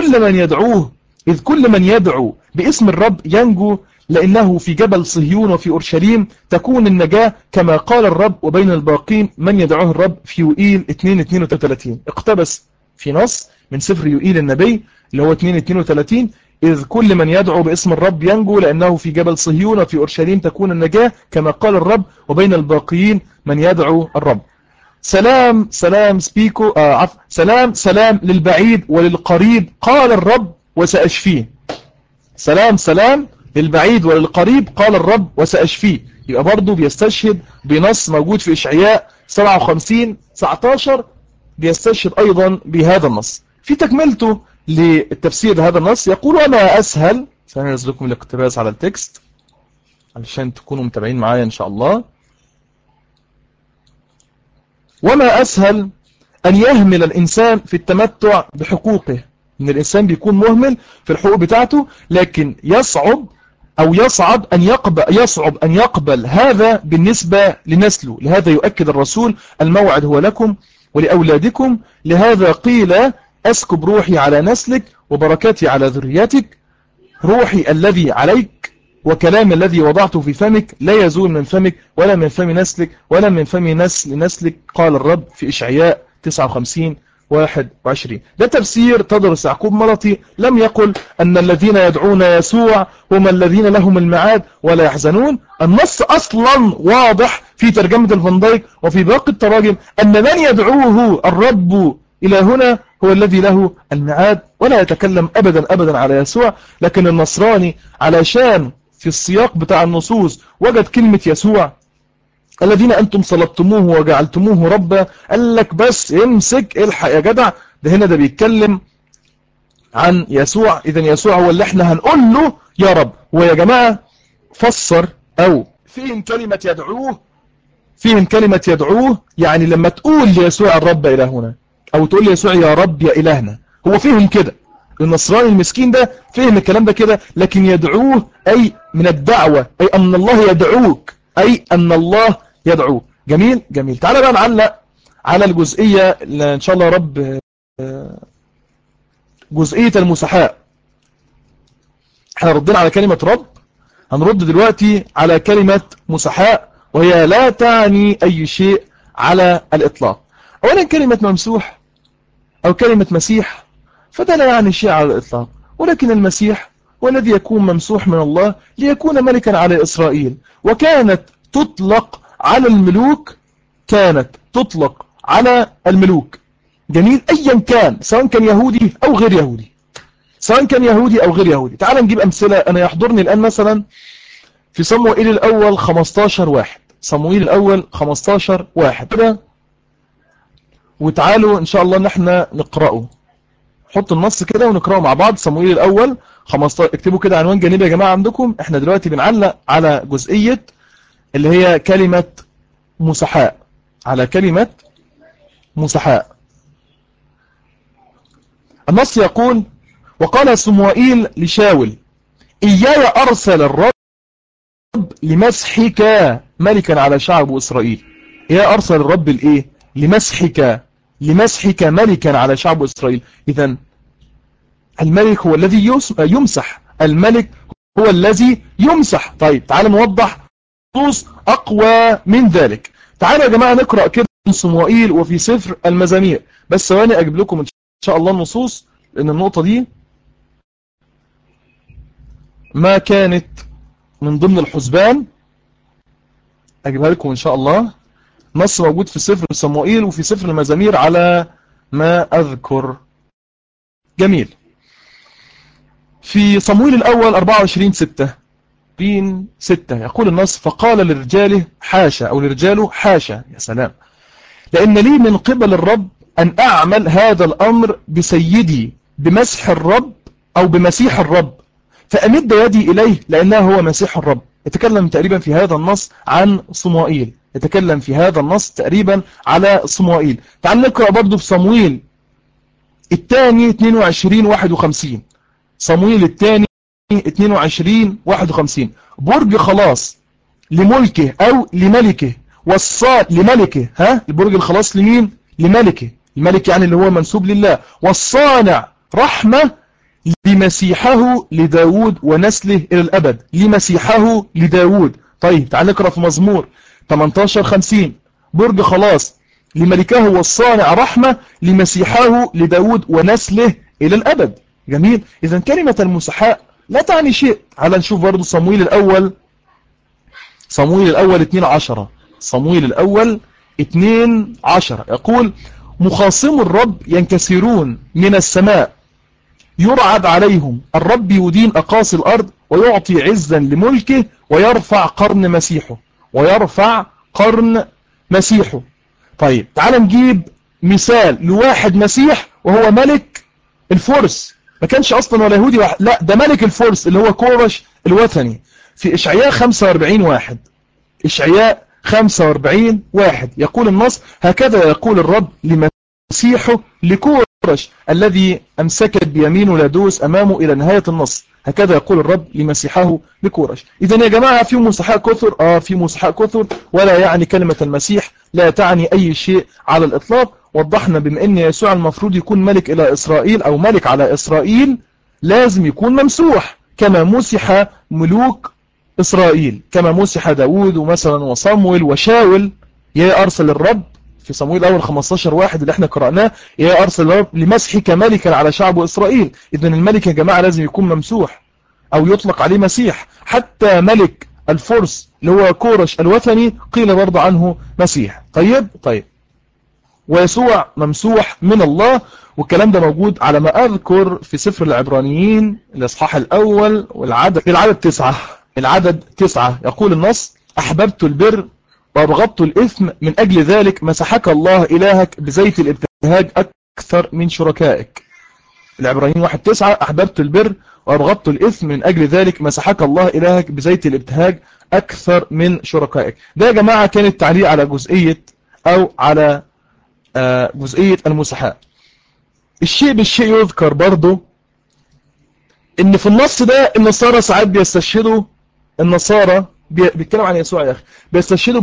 كل من يدعو باسم الرب ينجو، لأنه في جبل صهيون وفي أورشليم تكون النجاة، كما قال الرب وبين الباقين من يدعوه الرب في يوئيل 2:32. اقتبس في نص من سفر يوئيل النبي اللي هو 2:32: إذ كل من يدعو باسم الرب ينجو، لأنه في جبل صهيون وفي أورشليم تكون النجاة، كما قال الرب وبين الباقين من يدعو الرب. سلام سلام سبيكو سلام للبعيد وللقريب قال الرب وسأشفيه. سلام سلام للبعيد وللقريب قال الرب وسأشفيه. يبقى برضه بيستشهد بنص موجود في إشعياء 57:19، بيستشهد أيضا بهذا النص. في تكملته للتفسير هذا النص يقول: وما أسهل سأنزل لكم الاقتباس على التكست علشان تكونوا متابعين معايا إن شاء الله. وما أسهل أن يهمل الإنسان في التمتع بحقوقه، إن الإنسان بيكون مهمل في الحقوق بتاعته، لكن يصعب أن يقبل هذا بالنسبة لنسله. لهذا يؤكد الرسول: الموعد هو لكم ولأولادكم، لهذا قيل: أسكب روحي على نسلك وبركاتي على ذريتك. روحي الذي عليك وكلام الذي وضعته في فمك لا يزول من فمك ولا من فم نسلك ولا من فم نسلك، قال الرب في إشعياء 59:21. ده تفسير تدرس يعقوب ملطي. لم يقل أن الذين يدعون يسوع هم الذين لهم الميعاد ولا يحزنون. النص أصلا واضح في ترجمة الفان دايك وفي باقي التراجم أن من يدعوه الرب إلى هنا هو الذي له الميعاد، ولا يتكلم أبدا على يسوع. لكن النصراني علشان في السياق بتاع النصوص وجد كلمة يسوع، الذين أنتم صلبتموه وجعلتموه ربا، قال لك بس امسك الحق يا جدع، ده هنا ده بيتكلم عن يسوع. إذا يسوع هو اللي احنا هنقول له يا رب. ويا جماعة فسر أو فهم كلمة يدعوه، يعني لما تقول ليسوع الرب إلهنا أو تقول ليسوع يا رب يا إلهنا، هو فهم كده. النصراني المسكين ده فهم الكلام ده كده، لكن يدعوه أي من الدعوة، أي أن الله يدعوك، أي أن الله يدعوك. جميل. تعالى بقى نعلق على الجزئية إن شاء الله يا رب، جزئية المسحاء. احنا ردنا على كلمة رب، هنرد دلوقتي على كلمة مسحاء، وهي لا تعني أي شيء على الإطلاق. أولا كلمة ممسوح أو كلمة مسيح فده لا يعني شيء على الإطلاق، ولكن المسيح والذي يكون ممسوح من الله ليكون ملكا على إسرائيل، وكانت تطلق على الملوك. جميل. أيا كان، سواء كان يهودي أو غير يهودي، تعال نجيب أمثلة. أنا يحضرني الآن مثلا في صموئيل الأول 15:1، صموئيل الأول 15:1 كده، وتعالوا إن شاء الله نحن نقرأه. حط النص كده ونقرأه مع بعض. صموئيل الأول 15، اكتبوا كده عنوان جانبي يا جماعة عندكم. احنا دلوقتي بنعلق على جزئية اللي هي كلمة مسحاء، على كلمة مسحاء. النص يقول: وقال صموئيل لشاول: إياي أرسل الرب لمسحك ملكا على شعب إسرائيل. إياي أرسل الرب الإيه؟ لمسحك ملكا على شعب إسرائيل. إذن الملك هو الذي يمسح، الملك هو الذي يمسح. طيب تعالوا نوضح نصوص أقوى من ذلك. تعالوا يا جماعة نقرأ كده في صموئيل وفي سفر المزامير. بس ثواني أجيب لكم إن شاء الله النصوص، لأن النقطة دي ما كانت من ضمن الحسبان. أجيبها لكم إن شاء الله. نص موجود في سفر صموئيل وفي سفر المزامير على ما أذكر. جميل. في صموئيل الأول 24:6 يقول النص: فقال لرجاله حاشا، أو لرجاله حاشا، يا سلام، لأن لي من قبل الرب أن أعمل هذا الأمر بسيدي بمسح الرب أو بمسيح الرب، فأمد يدي إليه لأنه هو مسيح الرب. يتكلم تقريبا في هذا النص عن صموئيل، يتكلم في هذا النص تقريبا على صموئيل. تعال نقرأ برضو في صموئيل الثاني 22:51. صموئيل الثاني 22:51: برج خلاص لملكه أو لملكه لملكه. البرج الخلاص لمين؟ لملكه. الملك يعني اللي هو منسوب لله. والصانع رحمة لمسيحه لداود ونسله إلى الأبد. لمسيحه لداود. طيب تعال نقرأ في مزمور 18:50: برج خلاص لملكه والصانع رحمة لمسيحه لداود ونسله إلى الأبد. جميل. إذن كلمة المسحاء لا تعني شيء. على نشوف برضو صموئيل الأول 2:10. صموئيل الأول 2:10 يقول: مخاصم الرب ينكسرون من السماء، يرعد عليهم الرب، يدين أقاصي الأرض، ويعطي عزا لملكه، ويرفع قرن مسيحه. طيب تعال نجيب مثال لواحد مسيح وهو ملك الفرس. ما كانش أصلا ولا يهودي واحد، لا ده ملك الفرس اللي هو كورش الوثني. في إشعياء 45 واحد، إشعياء 45 واحد يقول النص: هكذا يقول الرب لمسيحه لكورش الذي أمسكت بيمينه لدوس أمامه إلى نهاية النص. هكذا يقول الرب لمسيحه لكورش. إذن يا جماعة في مسيحاء كثر، في مسيحاء كثر، ولا يعني كلمة المسيح لا تعني أي شيء على الإطلاق. وضحنا بما أن يسوع المفروض يكون ملك إلى إسرائيل أو ملك على إسرائيل لازم يكون ممسوح كما مسح ملوك إسرائيل، كما مسح داود ومثلا وصمويل وشاول. يا أرسل الرب في صمويل أول 15 واحد اللي احنا قرأناه: يا أرسل الرب لمسحك ملكا على شعب إسرائيل. إذن الملك يا جماعة لازم يكون ممسوح أو يطلق عليه مسيح. حتى ملك الفرس اللي هو كورش الوثني قيل برضه عنه مسيح. طيب ويسوع ممسوح من الله، والكلام ده موجود على ما أذكر في سفر العبرانيين الإصحاح الأول العدد 9. العدد 9 يقول النص: أحببت البر وأبغضت الإثم، من أجل ذلك مسحك الله إلهك بزيت الابتهاج أكثر من شركائك. العبرانيين 1:9: أحببت البر وأبغضت الإثم، من أجل ذلك مسحك الله إلهك بزيت الابتهاج أكثر من شركائك. ده يا جماعة كان التعليق على جزئية أو على جزئية المسحاء. الشيء بالشيء يذكر برضه ان في النص ده النصارى ساعات بيستشهدوا، النصارى بيتكلم عن يسوع يا اخي، بيستشهدوا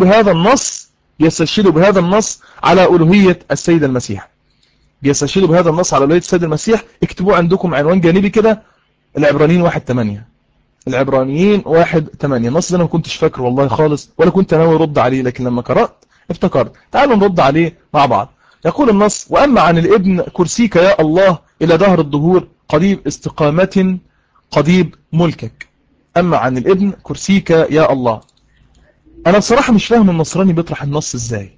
بهذا النص على ألوهية السيد المسيح. بيستشهدوا بهذا النص على ألوهية السيد المسيح. اكتبوا عندكم عنوان جانبي كده: العبرانيين 1:8. العبرانيين 1:8. النص ده انا ما كنتش فاكره والله خالص، ولا كنت ناوي ارد عليه، لكن لما قرأت افتكرت. تعالوا نرد عليه مع بعض. يقول النص: وأما عن الابن كرسيك يا الله إلى دهر الدهور، قضيب استقامة قضيب ملكك. أما عن الابن كرسيك يا الله. أنا بصراحة مش فاهم النصراني بيطرح النص إزاي.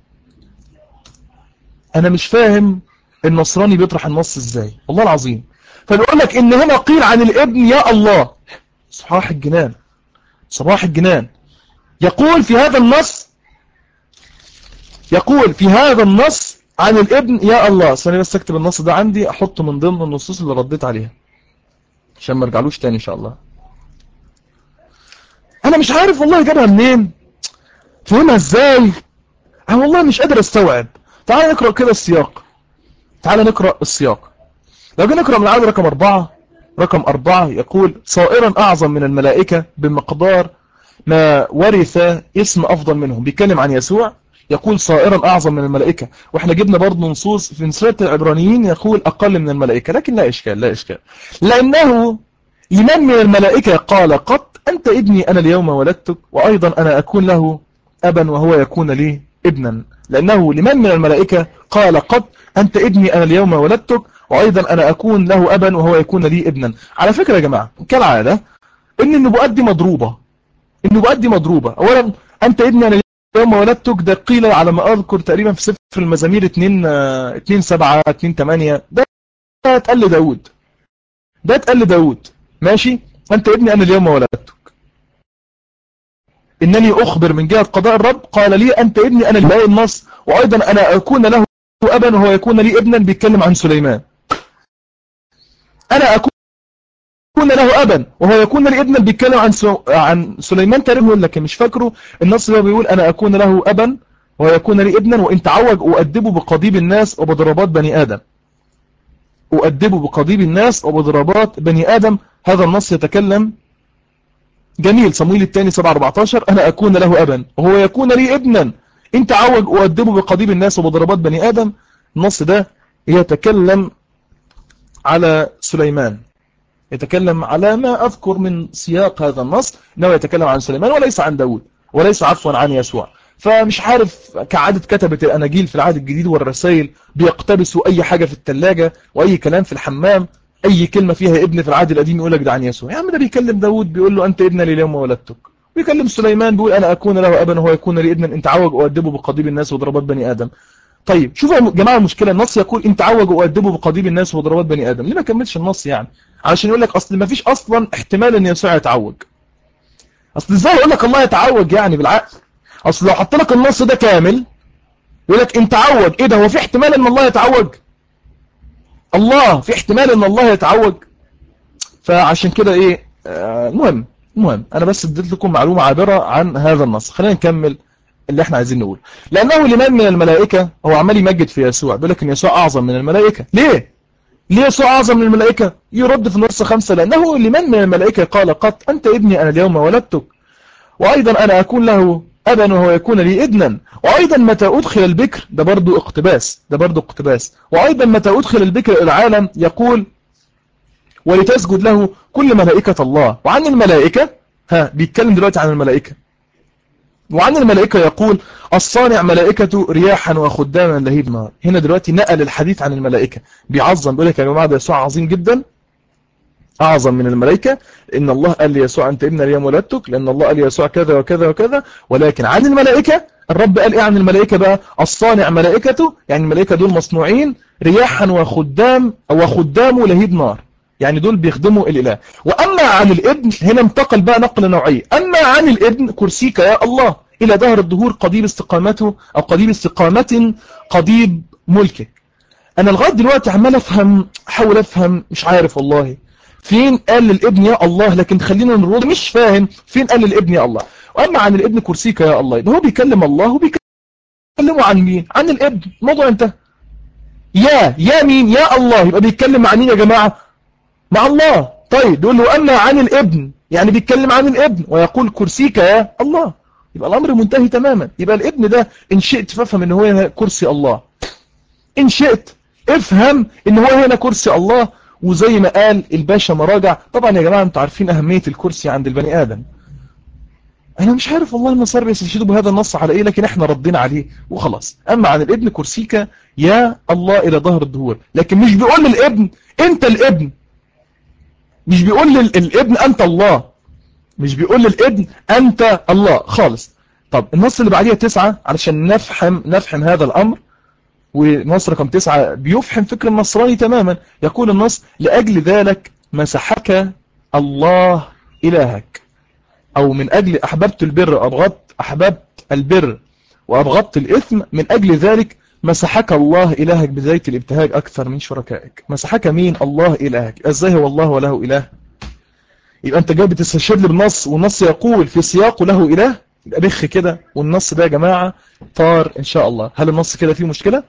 أنا مش فاهم النصراني بيطرح النص إزاي والله العظيم. فبيقول لك إن هنا قيل عن الابن يا الله. صباح الجنان، صباح الجنان. يقول في هذا النص عن الابن يا الله. ثانية بس اكتب النص ده عندي احطه من ضمن النصوص اللي رديت عليها عشان ما ارجعلوش تاني ان شاء الله. انا مش عارف والله جابها منين، فهمها ازاي، انا والله مش قادر استوعب. تعال نقرأ كده السياق. تعال نقرأ السياق. لو جينا نقرأ من العدد رقم 4 يقول: صائرا اعظم من الملائكة بمقدار ما ورث اسم افضل منهم. بيتكلم عن يسوع، يقول صائرا أعظم من الملائكة. وإحنا جبنا برضه نصوص في سورة العبرانيين يقول أقل من الملائكة، لكن لا إشكال. لأنه لمن من الملائكة قال قط أنت ابني أنا اليوم ولدتك، وأيضا أنا أكون له أبا وهو يكون لي ابنا. لأنه لمن من الملائكة قال قط أنت ابني أنا اليوم ولدتك، وأيضا أنا أكون له أبا وهو يكون لي ابنا. على فكرة يا جماعة كالعادة إن النبوءات دي مضروبة. أولا أنت ابني أنا يوم ولدتك ده قيل على ما أذكر تقريبا في سفر المزامير 2:7 2:8. ده اتقال لداود. ماشي. أنت ابني أنا اليوم ولدتك، إنني أخبر من جهة قضاء الرب قال لي أنت ابني أنا اللي النص، وأيضا أنا أكون له أبا وهو يكون لي ابنا. بيتكلم عن سليمان. أنا أكون له أبا وهو يكون لي ابنا، بيتكلم عن سليمان تقريبا، لكن مش فاكره النص ده. بيقول أنا أكون له أبا ويكون لي ابنا، وإن تعوج أؤدبه بقضيب الناس وبضربات بني آدم. هذا النص يتكلم جميل. صمويل الثاني 7:14: أنا أكون له أبا وهو يكون لي ابنا، إن تعوج أؤدبه بقضيب الناس وبضربات بني آدم. النص ده يتكلم على سليمان، يتكلم على ما أذكر من سياق هذا النص أنه يتكلم عن سليمان وليس عن داود، وليس عفوا عن يسوع. فمش عارف كعادة كتبة الأناجيل في العهد الجديد والرسائل بيقتبسوا أي حاجة في الثلاجة وأي كلام في الحمام، أي كلمة فيها ابن في العهد القديم يقول لك ده عن يسوع. يا عم ده بيكلم داود بيقول له أنت ابن لي اليوم ولدتك، ويكلم سليمان بيقول أنا أكون له أبا وهو يكون لي ابنا، إن تعوج أؤدبه بقضيب الناس وضربات بني آدم. طيب شوفوا يا جماعة المشكلة، النص يقول إن تعوج أؤدبه بقضيب الناس وضربات بني آدم. ليه ما كملش النص يعني؟ علشان يقول لك أصل ما فيش أصلا احتمال أن يسوع يتعوج. أصل إزاي يقول لك الله يتعوج يعني بالعقل؟ أصل لو حط لك النص ده كامل يقول لك إن تعوج، إيه ده، هو في احتمال أن الله يتعوج؟ الله في احتمال أن الله يتعوج؟ فعشان كده ايه المهم انا بس اديت لكم معلومة عابرة عن هذا النص. خلينا نكمل اللي احنا عايزين نقول. لانه لمن من الملائكة، هو عمال يمجد في يسوع، بيقول لك ان يسوع اعظم من الملائكة. ليه يسوع اعظم من الملائكة؟ يرد في النص 5: لانه لمن من الملائكة قال قط انت ابني انا اليوم ولدتك، وايضا انا اكون له ابا وهو يكون لي ابنا، وايضا متى ادخل البكر، ده برضو اقتباس، وايضا متى ادخل البكر الى العالم يقول ولتسجد له كل ملائكة الله. وعن الملائكة بيتكلم دلوقتي عن الملائكة، وعن الملائكة يقول الصانع ملائكة رياحا وخداما لهيب نار. هنا دلوقتي نقل الحديث عن الملائكة، بيعظم، بيقول لك يا جماعة ده يسوع عظيم جدا، أعظم من الملائكة، إن الله قال ليسوع أنت ابن اليوم ولدتك، لأن الله قال ليسوع كذا وكذا وكذا. ولكن عن الملائكة الرب قال إيه عن الملائكة بقى؟ الصانع ملائكته، يعني الملائكة دول مصنوعين رياحا وخدام لهيب نار، يعني دول بيخدموا الإله. وأما عن الابن، هنا انتقل بقى نقل نوعي، أما عن الابن كرسيك يا الله إلى دهر الدهور قضيب استقامته، أو قضيب استقامة قضيب ملكك. أنا لغاية دلوقتي عمال أحاول أفهم، مش عارف والله فين قال للابن يا الله، لكن خلينا نرد، مش فاهم فين قال للابن يا الله. وأما عن الابن كرسيك يا الله، يبقى هو بيكلم الله وبيكلمه عن مين؟ عن الابن. الموضوع انتهى. يا مين؟ يا الله. يبقى بيتكلم مع مين يا جماعة؟ مع الله. طيب يقول له أما عن الابن، يعني بيتكلم عن الابن، ويقول كرسيك يا الله، يبقى الأمر منتهي تماما. يبقى الابن ده إن شئت فافهم إن هو هنا كرسي الله، إن شئت افهم إن هو هنا كرسي الله. وزي ما قال الباشا مراجع، طبعا يا جماعة انتوا عارفين أهمية الكرسي عند البني آدم. أنا مش عارف والله النصارى بيستشهدوا بهذا النص على إيه، لكن إحنا ردينا عليه وخلاص. أما عن الابن كرسيك يا الله إلى ظهر الدهور، لكن مش بيقول للابن أنت الابن، مش بيقول للابن أنت الله، مش بيقول للابن أنت الله خالص. طب النص اللي بعديها 9 علشان نفهم هذا الأمر، ونص رقم 9 بيفهم فكر النصراني تماما. يقول النص لأجل ذلك مسحك الله إلهك، أو من أجل أحببت البر أحببت البر وأبغضت الإثم، من أجل ذلك مسحك الله إلهك بذات الابتهاج أكثر من شركائك. مسحك مين؟ الله إلهك. إزاي هو الله وله إله؟ يبقى أنت جاي بتستشهد لي بالنص، والنص يقول في سياقه له إله، يبقى بخ كده. والنص ده يا جماعة طار إن شاء الله. هل النص كده فيه مشكلة؟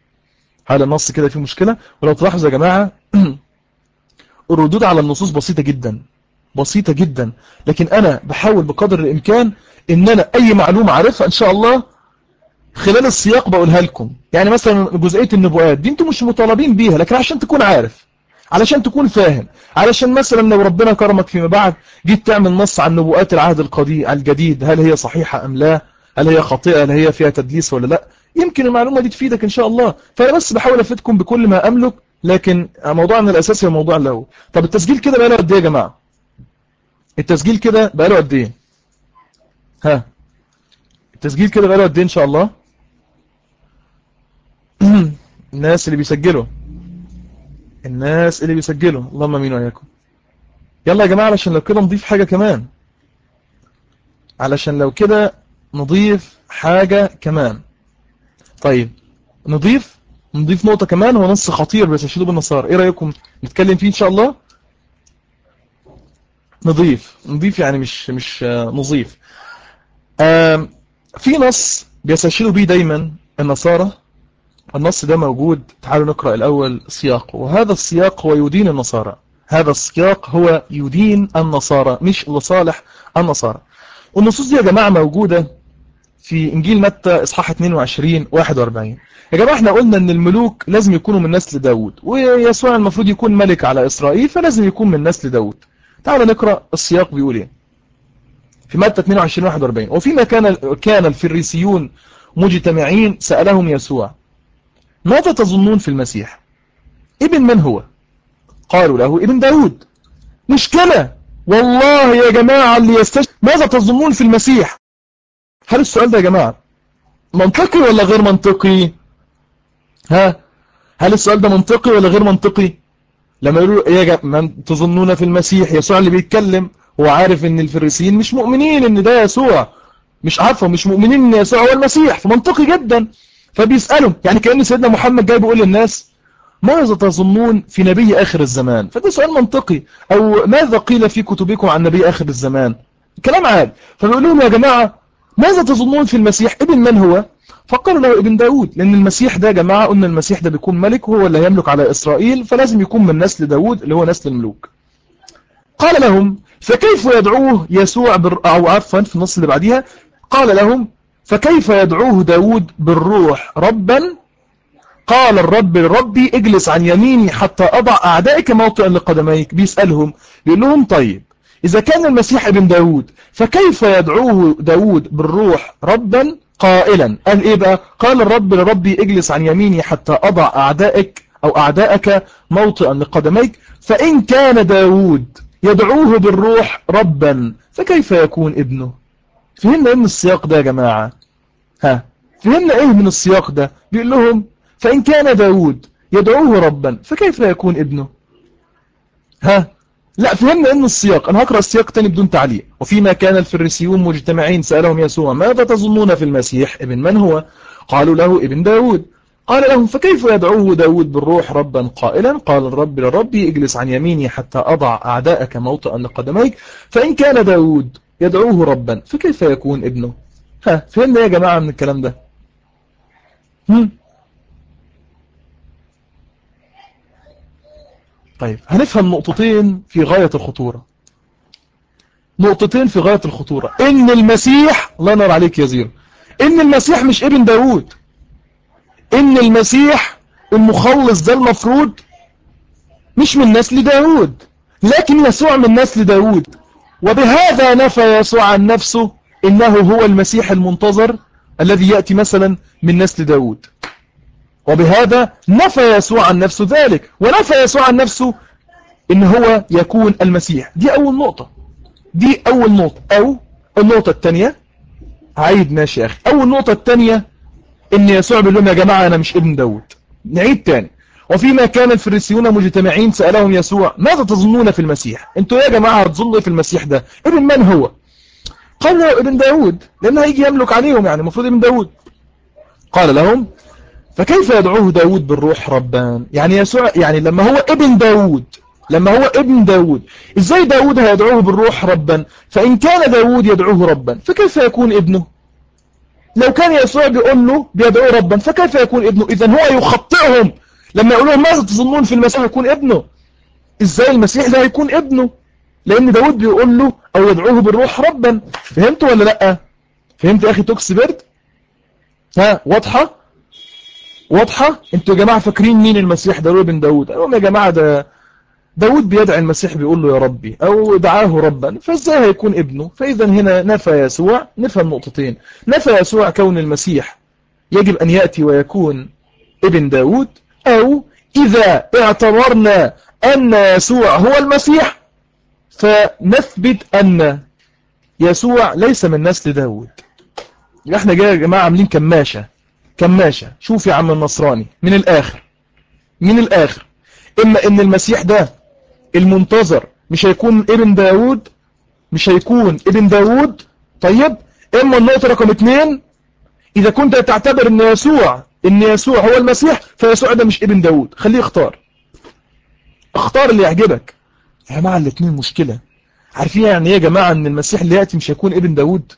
ولو تلاحظوا يا جماعة الردود على النصوص بسيطة جدا، لكن أنا بحاول بقدر الإمكان إن أنا أي معلومة عارفها إن شاء الله خلال السياق بقولها لكم. يعني مثلا جزئية النبوءات دي انتم مش مطالبين بيها، لكن عشان تكون عارف، علشان تكون فاهم، علشان مثلا لو ربنا كرمك فيما بعد جيت تعمل نص عن نبوءات العهد الجديد، هل هي صحيحة أم لا، هل هي خاطئة، هل هي فيها تدليس ولا لا، يمكن المعلومة دي تفيدك إن شاء الله. فأنا بس بحاول أفيدكم بكل ما أملك، لكن موضوعنا الأساسي هو موضوع اللهو. طب التسجيل كده بقاله قد إيه يا جماعة؟ التسجيل كده بقاله قد إيه؟ التسجيل كده بقاله قد إيه إن شاء الله؟ الناس اللي بيسجلوا اللهم امين وإياكم. يلا يا جماعة علشان لو كده نضيف حاجة كمان، طيب نضيف نقطة كمان، هو نص خطير بيستشهدوا بالنصارى. ايه رأيكم نتكلم فيه ان شاء الله؟ نضيف يعني مش نضيف. في نص بيستشهدوا بيه دايما النصارى، النص ده موجود، تعالوا نقرأ الأول سياقه. وهذا السياق هو يدين النصارى، مش لصالح النصارى. والنصوص دي يا جماعة موجودة في إنجيل متى إصحاح 22-41. يا جماعة احنا قلنا ان الملوك لازم يكونوا من نسل داود، ويسوع المفروض يكون ملك على إسرائيل، فلازم يكون من نسل داود. تعالوا نقرأ السياق بيقول ايه في متى 22-41. وفيما كان الفريسيون مجتمعين سألهم يسوع ماذا تظنون في المسيح؟ ابن من هو؟ قالوا له ابن داود. مشكلة والله يا جماعة اللي يستشهد. ماذا تظنون في المسيح؟ هل السؤال ده يا جماعة منطقي ولا غير منطقي؟ هل السؤال ده منطقي ولا غير منطقي؟ لما يقولوا ايه يا جماعة من تظنون في المسيح، يسوع اللي بيتكلم هو عارف ان الفريسيين مش مؤمنين ان ده يسوع، مش مؤمنين ان يسوع هو المسيح، فمنطقي جدا. فبيسألهم، يعني كأن سيدنا محمد جاي بيقول للناس ماذا تظنون في نبي آخر الزمان؟ فده سؤال منطقي. أو ماذا قيل في كتبكم عن نبي آخر الزمان؟ كلام عادي. فبيقول لهم يا جماعة ماذا تظنون في المسيح؟ ابن من هو؟ فقالوا له ابن داود، لأن المسيح ده يا جماعة قلنا المسيح ده بيكون ملك وهو اللي يملك على إسرائيل، فلازم يكون من نسل داود اللي هو نسل الملوك. قال لهم فكيف يدعوه يسوع أو عفوا في النص اللي بعديها قال لهم فكيف يدعوه داود بالروح ربا؟ قال الرب لربي اجلس عن يميني حتى أضع أعدائك موطئا لقدميك. بيسألهم بيقول لهم طيب إذا كان المسيح ابن داود فكيف يدعوه داود بالروح ربا قائلا؟ قال إيه بقى؟ قال الرب لربي اجلس عن يميني حتى أضع أعدائك أو أعدائك موطئا لقدميك. فإن كان داود يدعوه بالروح ربا فكيف يكون ابنه؟ فهمنا إيه من السياق ده يا جماعة؟ فهمنا إيه من السياق ده؟ بيقول لهم فإن كان داود يدعوه ربا فكيف يكون ابنه؟ لا فهمنا إن السياق. أنا هقرأ السياق تاني بدون تعليق. وفيما كان الفريسيون مجتمعين سألهم يسوع ماذا تظنون في المسيح؟ ابن من هو؟ قالوا له ابن داود. قال لهم فكيف يدعوه داود بالروح ربا قائلا قال الرب لربي اجلس عن يميني حتى أضع أعداءك موطئا لقدميك. فإن كان داود يدعوه ربا فكيف يكون ابنه؟ فهمنا يا جماعة من الكلام ده؟ طيب هنفهم نقطتين في غاية الخطورة. نقطتين في غاية الخطورة. إن المسيح، الله ينور عليك يا زيرو، إن المسيح مش ابن داود. إن المسيح المخلص ده المفروض مش من نسل داود، لكن يسوع من نسل داود. وبهذا نفى يسوع عن نفسه إنه هو المسيح المنتظر الذي يأتي مثلا من نسل داود. وبهذا نفى يسوع عن نفسه ذلك، ونفى يسوع عن نفسه إن هو يكون المسيح. دي أول نقطة. دي أول نقطة. أو النقطة الثانية، عيد ماشي يا أخي. أول نقطة الثانية إن يسوع بيقول لهم يا جماعة أنا مش ابن داود. نعيد تاني. وفيما كان الفريسيون مجتمعين سألهم يسوع ماذا تظنون في المسيح؟ انتوا يا جماعة هتظنوا في المسيح ده ابن من هو؟ قالوا ابن داود، لأنه هيجي يملك عليهم، يعني المفروض ابن داود. قال لهم فكيف يدعوه داود بالروح ربان؟ يعني يسوع يعني لما هو ابن داود، لما هو ابن داود ازاي داود هيدعوه بالروح ربا؟ فإن كان داود يدعوه ربا فكيف يكون ابنه؟ لو كان يسوع بيقول له بيدعوه ربا فكيف يكون ابنه؟ إذن هو يخطئهم لما يقول لهم ماذا تظنون في المسيح يكون ابنه؟ ازاي المسيح ده هيكون ابنه؟ لأن داود بيقول له أو يدعوه بالروح ربا. فهمتوا ولا لأ؟ فهمت يا أخي توكس بيرد؟ واضحة؟ واضحة؟ انتوا يا جماعة فاكرين مين المسيح ده ابن داود؟ قالوا يا جماعة ده داود بيدعي المسيح بيقول له يا ربي أو دعاه ربا، فازاي هيكون ابنه؟ فإذا هنا نفى يسوع. نفهم نقطتين. نفى يسوع كون المسيح يجب أن يأتي ويكون ابن داود، أو إذا اعتبرنا أن يسوع هو المسيح فنثبت أن يسوع ليس من نسل داود. احنا جاي يا جماعة عاملين كماشة. شوف يا عم النصراني، من الآخر إما إن المسيح ده المنتظر مش هيكون ابن داود، مش هيكون ابن داود. طيب إما النقطة رقم 2 إذا كنت تعتبر إن يسوع هو المسيح فيسوع ده مش ابن داود. خليه اختار اللي يعجبك يا جماعة. الاثنين مشكلة. عارفين يعني ايه يا جماعة ان المسيح اللي يأتي مش هيكون ابن داود؟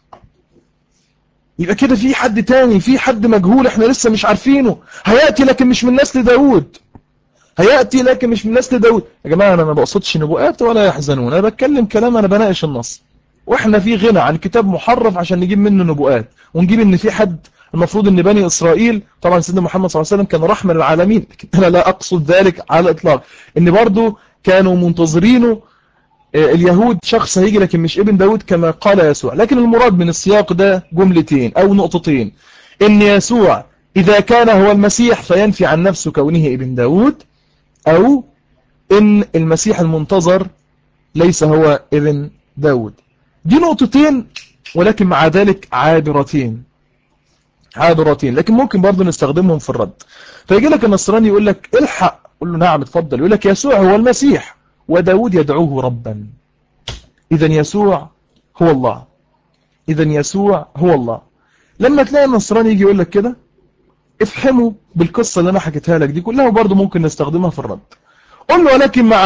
يبقى كده في حد تاني، في حد مجهول احنا لسه مش عارفينه هيأتي لكن مش من نسل داود. هيأتي لكن مش من نسل داود. يا جماعة أنا ما بقصدش نبوءات ولا يحزنون، أنا بتكلم كلام، أنا بناقش النص. وإحنا في غنى عن كتاب محرف عشان نجيب منه نبوءات ونجيب إن في حد المفروض إن بني إسرائيل، طبعا سيدنا محمد صلى الله عليه وسلم كان رحمة للعالمين، لكن أنا لا أقصد ذلك على الإطلاق. إن برضو كانوا منتظرينه اليهود شخص هيجي لكن مش ابن داود كما قال يسوع. لكن المراد من السياق ده جملتين أو نقطتين. إن يسوع إذا كان هو المسيح فينفي عن نفسه كونه ابن داود، أو إن المسيح المنتظر ليس هو ابن داود. دي نقطتين، ولكن مع ذلك عابرتين لكن ممكن برضو نستخدمهم في الرد. فيجي لك النصراني يقول لك الحق، قل له نعم اتفضل. يقول لك يسوع هو المسيح وداود يدعوه ربا. إذن يسوع هو الله. لما تلاقي النصراني يجي يقول لك كده افهموا بالقصة اللي أنا حكيتها لك دي كلها، وبرضه ممكن نستخدمها في الرد. قل له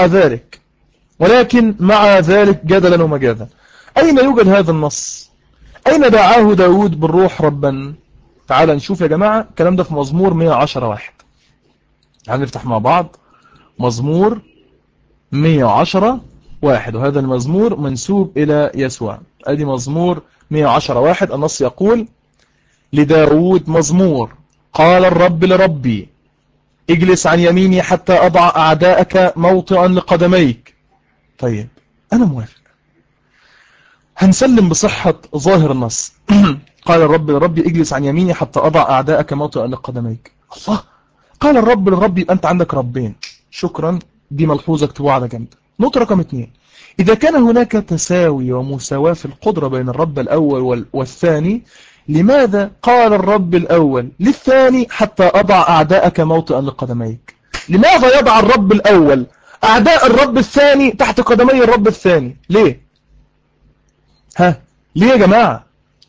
ولكن مع ذلك جدلا ومجادا، أين يوجد هذا النص؟ أين دعاه داود بالروح ربا؟ تعال نشوف يا جماعة الكلام ده في مزمور 110 واحد. تعال نفتح مع بعض مزمور 110 واحد، وهذا المزمور منسوب إلى يسوع. أدي مزمور 110 واحد. النص يقول لداود مزمور: قال الرب لربي اجلس عن يميني حتى أضع أعداءك موطئا لقدميك. طيب أنا موافق، هنسلم بصحة ظاهر النص. قال الرب لربي اجلس عن يميني حتى أضع أعداءك موطئا لقدميك. الله، قال الرب للرب، يبقى أنت عندك ربين. شكرا، دي ملحوظة اكتبوها على جنب. نقطة رقم 2: إذا كان هناك تساوي ومساواة في القدرة بين الرب الأول والثاني، لماذا قال الرب الأول للثاني حتى أضع أعداءك موطئا لقدميك؟ لماذا يضع الرب الأول أعداء الرب الثاني تحت قدمي الرب الثاني؟ ليه؟ ليه يا جماعة؟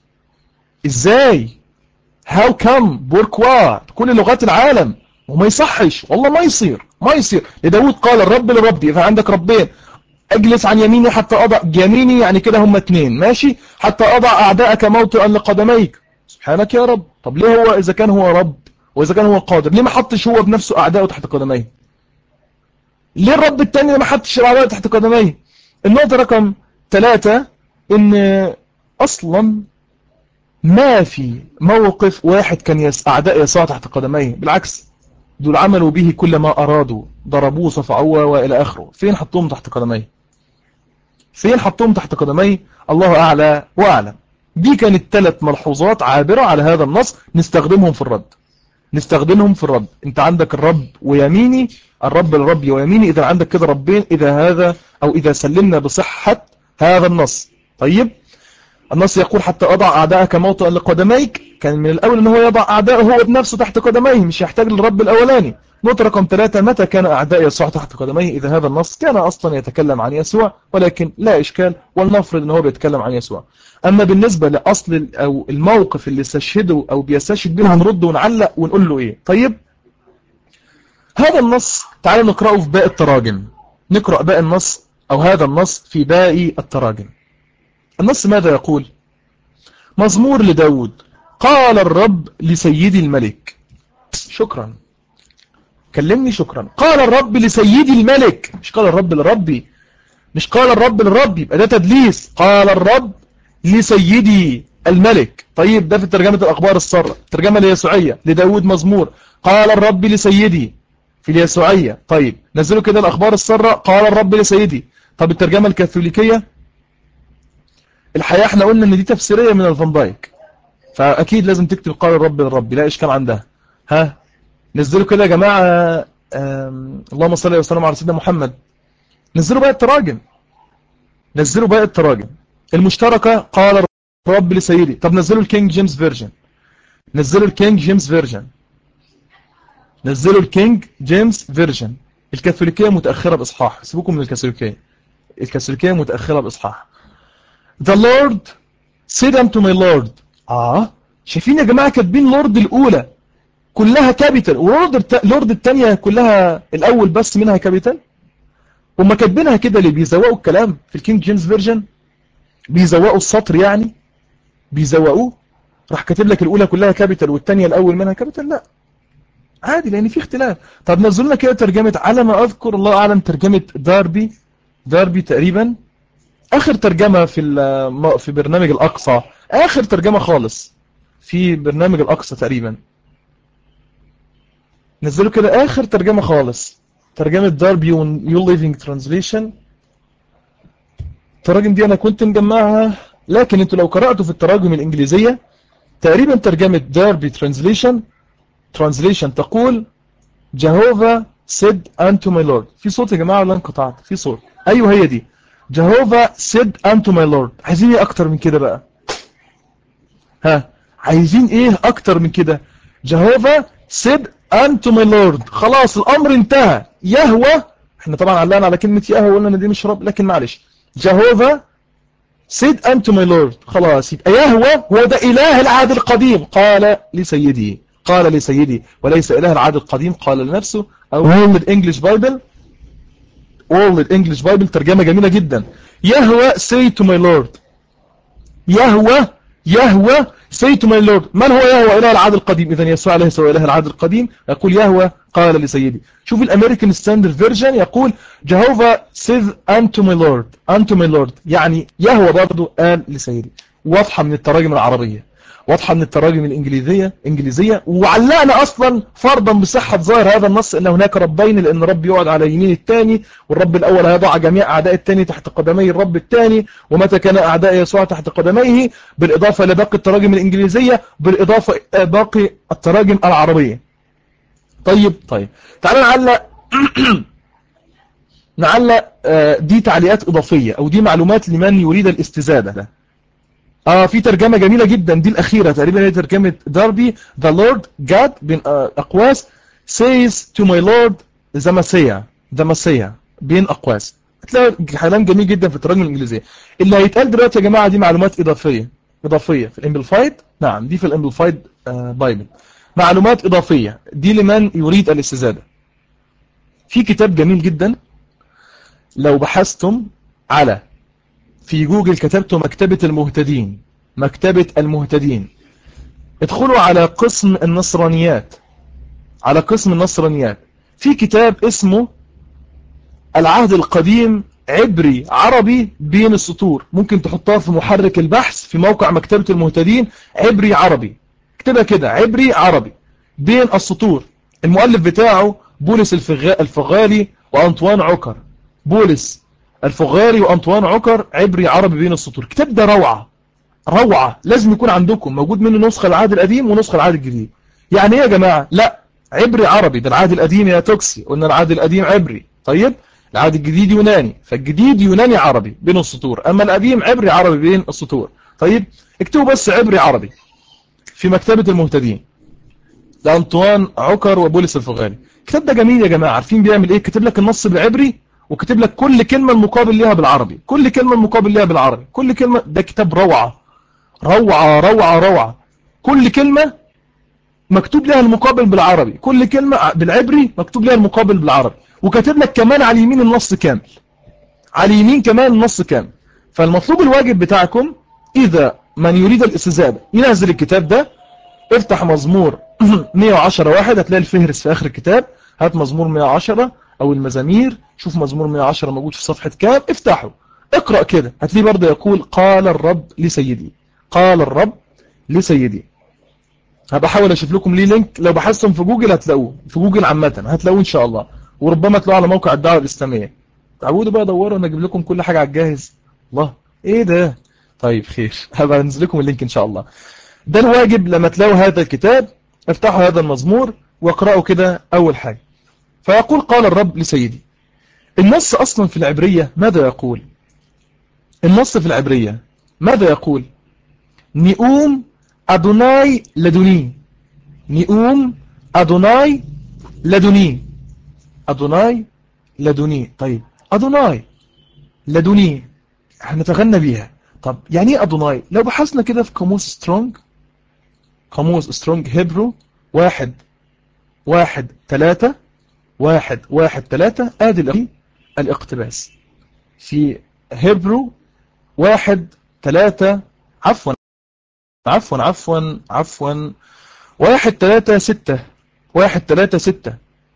إزاي؟ how come؟ بوركوا؟ كل لغات العالم، وما يصحش والله، ما يصير. لداود قال الرب لربي، إذا عندك ربين، اجلس عن يميني حتى أضع، يميني يعني كده هم 2 ماشي، حتى أضع أعداءك موطئا لقدميك. سبحانك يا رب. طب ليه هو إذا كان هو رب وإذا كان هو قادر، ليه ما حطش هو بنفسه أعداءه تحت قدميه؟ ليه الرب التاني ما حطش الأعداء تحت قدميه؟ النقطة رقم 3: إن أصلا ما في موقف واحد كان أعداء يسوع تحت قدميه، بالعكس دول عملوا به كل ما أرادوا، ضربوه صفعوه وإلى آخره. فين حطوهم تحت قدميه؟ فين حطوهم تحت قدميه؟ الله أعلى وأعلم. دي كانت 3 ملحوظات عابرة على هذا النص نستخدمهم في الرد. انت عندك الرب ويميني، الرب الرب ويميني، إذا عندك كده ربين، إذا سلمنا بصحة هذا النص. طيب النص يقول حتى أضع أعداءك موطئا لقدميك، كان من الأول أنه يضع أعداءه هو بنفسه تحت قدميه، مش يحتاج للرب الأولاني. نقطة رقم 3: متى كان أعداء يسوع تحت قدميه؟ إذا هذا النص كان أصلا يتكلم عن يسوع، ولكن لا إشكال، ولنفرض أنه بيتكلم عن يسوع. أما بالنسبة لأصل أو الموقف اللي استشهده أو بيستشهد به، هنرد ونعلق ونقول له إيه؟ طيب هذا النص تعالوا نقرأه في باقي التراجم. نقرأ باقي النص أو هذا النص في باقي التراجم. النص ماذا يقول؟ مزمور لداود: قال الرب لسيدي الملك. شكرا، كلمني شكرا. قال الرب لسيدي الملك، مش قال الرب لربي، مش قال الرب للرب، يبقى ده تدليس. قال الرب لسيدي الملك. طيب ده في ترجمة الأخبار السارة، الترجمة اليسوعية لداود مزمور: قال الرب لسيدي في اليسوعية. طيب نزلوا كده الأخبار السارة: قال الرب لسيدي. طب الترجمة الكاثوليكية، الحقيقة احنا قلنا ان دي تفسيرية من الفان دايك، فأكيد لازم تكتب قال الرب للرب، لا إشكال عندها. نزلوا كده يا جماعة، اللهم صل وسلم على سيدنا محمد. نزلوا باقي التراجم المشتركة: قال الرب لسيدي. طب نزلوا الكينج جيمس فيرجن، نزلوا الكينج جيمس فيرجن. الكاثوليكية متأخرة بإصحاح، سيبوكم من الكاثوليكية متأخرة بإصحاح. The Lord said unto my Lord. شايفين يا جماعة كاتبين لورد الأولى كلها كابيتال، ولورد الثانية كلها الأول بس منها كابيتال. هم كاتبينها كده اللي بيزوقوا الكلام في الكينج جيمس فيرجن، بيزوقوا السطر يعني، بيزوقوه. راح كاتب لك الأولى كلها كابيتال والثانية الأول منها كابيتال. لا عادي، لأن في اختلاف. طب نزلنا كده ترجمة، على ما أذكر الله أعلم، ترجمة داربي تقريبا، آخر ترجمة في برنامج الأقصى، آخر ترجمة خالص في برنامج الأقصى تقريبا. نزلوا كده آخر ترجمة خالص، ترجمة داربي ونيو ليفينج ترانزليشن. التراجم دي أنا كنت مجمعها، لكن أنتوا لو قرأتوا في التراجم الإنجليزية تقريبا ترجمة داربي ترانزليشن تقول جهوفا said unto my Lord. في صوت يا جماعة ولا انقطعت؟ في صوت. أيوه هي دي، جهوفا said unto my Lord. عايزين ايه أكتر من كده بقى؟ عايزين ايه أكتر من كده؟ جهوفا said unto my Lord. خلاص الأمر انتهى. يهوه، احنا طبعا علقنا على كلمة يهوه وقلنا ان دي مش رب، لكن معلش، جهوفا said unto my Lord. خلاص يبقى يهوه هو ده إله العهد القديم، قال لسيدي، قال لسيدي وليس إله العهد القديم قال لنفسه. أو World English Bible، World English Bible ترجمة جميلة جدا. يهوه say to my Lord، يهوه say to my Lord. من هو يهوه؟ إله العهد القديم. إذن يسوع ليس هو إله العهد القديم، يقول يهوه قال لسيدي. شوف الأمريكان ستاندرد فيرجن يقول جهوفا says unto my Lord، يعني يهوه برضو قال لسيدي. واضحة من التراجم العربية، واضحة من التراجم الإنجليزية. وعلقنا أصلا فرضا بصحة ظاهر هذا النص أن هناك ربين، لأن رب يقعد على يمين الثاني، والرب الأول هيضع جميع أعداء الثاني تحت قدمي الرب الثاني، ومتى كان أعداء يسوع تحت قدميه، بالإضافة لباقي التراجم الإنجليزية، بالإضافة باقي التراجم العربية. طيب تعالى نعلق دي تعليقات إضافية أو دي معلومات لمن يريد الاستزادة ده. في ترجمة جميلة جدا دي الأخيرة تقريبا، هي ترجمة داربي. The Lord God بين أقواس says to my Lord the Messiah بين أقواس. هتلاقي كلام جميل جدا في الترجمة الإنجليزية. اللي هيتقال دلوقتي يا جماعة دي معلومات إضافية في الإمبلفايد. نعم دي في الإمبلفايد بايبل معلومات إضافية دي لمن يريد الاستزادة. في كتاب جميل جدا لو بحثتم في جوجل كتبتوا مكتبة المهتدين، ادخلوا على قسم النصرانيات، في كتاب اسمه العهد القديم عبري عربي بين السطور. ممكن تحطها في محرك البحث في موقع مكتبة المهتدين عبري عربي، اكتبها كده عبري عربي بين السطور. المؤلف بتاعه بولس الفغالي وأنطوان عكر. بولس الفغالي وأنطوان عكر عبري عربي بين السطور. الكتاب ده روعة، لازم يكون عندكم موجود منه نسخة العهد القديم ونسخة العهد الجديد. يعني ايه يا جماعة؟ لا عبري عربي، ده العهد القديم يا توكسي، قلنا العهد القديم عبري. طيب العهد الجديد يوناني، فالجديد يوناني عربي بين السطور، اما القديم عبري عربي بين السطور. طيب اكتبوا بس عبري عربي في مكتبة المهتدين لأنطوان عكر وبولس الفغالي. الكتاب ده جميل يا جماعة. عارفين بيعمل ايه؟ كتب لك النص بالعبري وكتب لك كل كلمة المقابل ليها بالعربي، كل كلمة. ده كتاب روعة. كل كلمة مكتوب لها المقابل بالعربي، كل كلمة بالعبري مكتوب لها المقابل بالعربي، وكاتب لك كمان على اليمين النص كامل، فالمطلوب الواجب بتاعكم إذا من يريد الاستزادة ينزل الكتاب ده. افتح مزمور 110 واحد، هتلاقي الفهرس في آخر الكتاب. هات مزمور 110 أو المزامير، شوف مزمور 110 موجود في صفحة كام، افتحه اقرأ كده، هتلاقي برضه يقول قال الرب لسيدي. هبقى احاول اشوف لكم ليه لينك، لو بحثتم في جوجل هتلاقوه، في جوجل عامة هتلاقوه ان شاء الله، وربما تلاقوه على موقع الدعوة الإسلامية. تعودوا بقى دوروا انا اجيب لكم كل حاجة على الجاهز. الله ايه ده؟ طيب خير، هبقى انزل لكم اللينك ان شاء الله. ده الواجب لما تلاقوا هذا الكتاب، افتحوا هذا المزمور واقرأوا كده اول حاجة. فيقول قال الرب لسيدي. النص اصلا في العبرية ماذا يقول؟ نئوم أدوناي لدني. طيب أدوناي لدني هنتغنى بيها. طب يعني ايه أدوناي؟ لو بحثنا كده في قاموس سترونج هيبرو 1:1:3 ادي الاقتباس في هيبرو 1:3 عفوا 1:3:6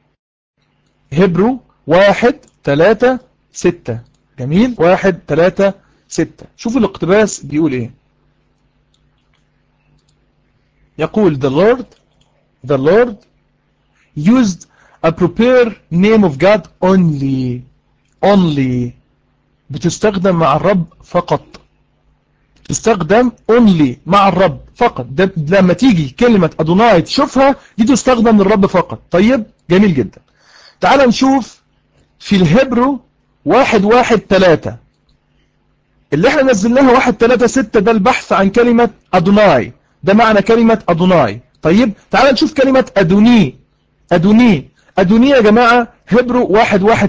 هبرو 1:3:6. جميل 1:3:6. شوفوا الاقتباس بيقول ايه. يقول the Lord used a proper name of God only بتستخدم مع الرب فقط. تستخدم only مع الرب فقط. ده لما تيجي كلمة أدوناي تشوفها دي تستخدم للرب فقط. طيب جميل جدا. تعال نشوف في الهبرو 1:1:3 اللي احنا نزلناها 1:3:6 ده البحث عن كلمة أدوناي، ده معنى كلمة أدوناي. طيب تعال نشوف كلمة أدوني يا جماعة. هبرو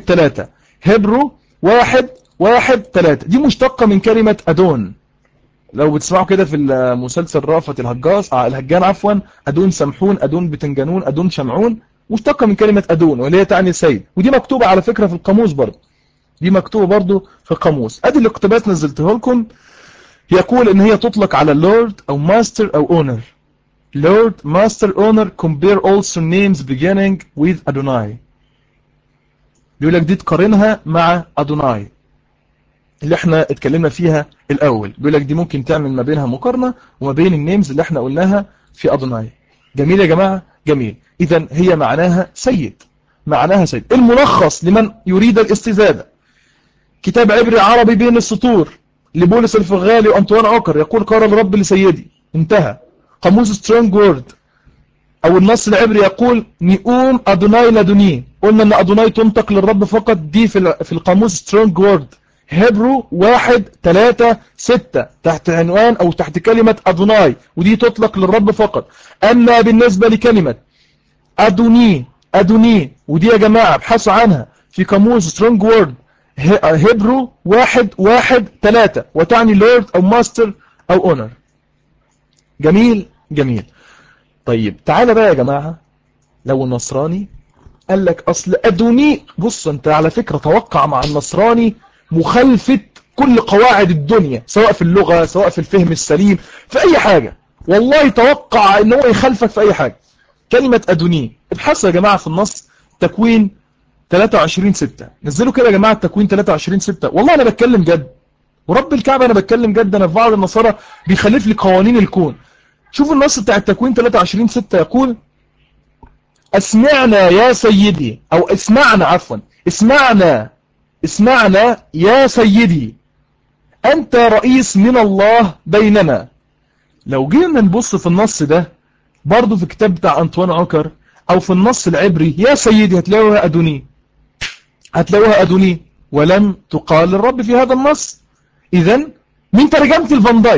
1:1:3 هبرو 1:1:3 دي مشتقة من كلمة أدون. لو بتسمعوا كده في المسلسل رأفت الهجان عفوا، أدون سمحون، أدون بتنجانون، أدون شمعون، مشتقة من كلمة أدون واللي هي تعني سيد، ودي مكتوبة على فكرة في القاموس برضه، دي مكتوبة برضه في القاموس. أدي الاقتباس نزلته لكم، يقول إن هي تطلق على لورد أو ماستر أو اونر. Lord, Master, Owner compare also names beginning with Adonai. بيقول لك دي تقارنها مع أدوناي اللي احنا اتكلمنا فيها الأول. بيقول لك دي ممكن تعمل ما بينها مقارنة وما بين النيمز اللي احنا قلناها في أدوناي. جميل يا جماعة؟ جميل. إذن هي معناها سيد، معناها سيد. الملخص لمن يريد الاستزادة، كتاب عبري عربي بين السطور لبولس الفغالي وأنطوان عكر، يقول قال الرب لسيدي، انتهى. قاموس سترونج وورد او النص العبري يقول نئوم أدوناي لدوني. قلنا ان أدوناي تنطق للرب فقط، دي في القاموس سترونج وورد هيبرو 1-3-6 تحت عنوان او تحت كلمة أدوناي، ودي تطلق للرب فقط. اما بالنسبة لكلمة أدوني ودي يا جماعة ابحثوا عنها في قاموس سترونج وورد هيبرو 1-1-3 وتعني لورد او ماستر او اونر. جميل جميل. طيب تعالى بقى يا جماعة، لو النصراني قال لك أصل أدوني، بص أنت على فكرة توقع مع النصراني مخالفة كل قواعد الدنيا، سواء في اللغة سواء في الفهم السليم في أي حاجة، والله توقع أنه يخالفك في أي حاجة. كلمة أدوني ابحثوا يا جماعة في النص، تكوين 23-6، نزلوا كده يا جماعة تكوين 23-6، والله أنا بتكلم جد ورب الكعبة أنا بتكلم جد. أنا في بعض النصارى بيخالف لي قوانين الكون. شوفوا النص بتاع التكوين 23-6 يقول اسمعنا يا سيدي، او اسمعنا عفوا، اسمعنا يا سيدي انت رئيس من الله بيننا. لو جينا نبص في النص ده برضو في كتاب بتاع أنطوان عكر او في النص العبري يا سيدي هتلاقوها أدوني ولم تقال للرب في هذا النص. اذا من ترجمة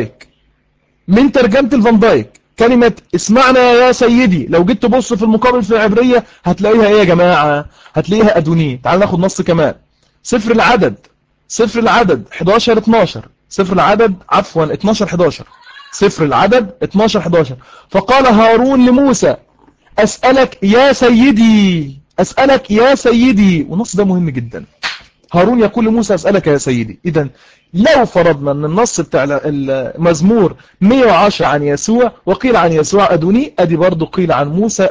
الفان دايك كلمة اسمعنا يا سيدي لو جيت تبص في المقابل في العبرية هتلاقيها ايه يا جماعة؟ هتلاقيها أدوني. تعال ناخد نص كمان، سفر العدد 11-12، سفر العدد عفوا 12-11، سفر العدد 12-11. فقال هارون لموسى أسألك يا سيدي، والنص ده مهم جدا. هارون يقول لموسى أسألك يا سيدي. إذن لو فرضنا أن النص بتاع المزمور 110 عن يسوع وقيل عن يسوع أدوني، أدي برضو قيل عن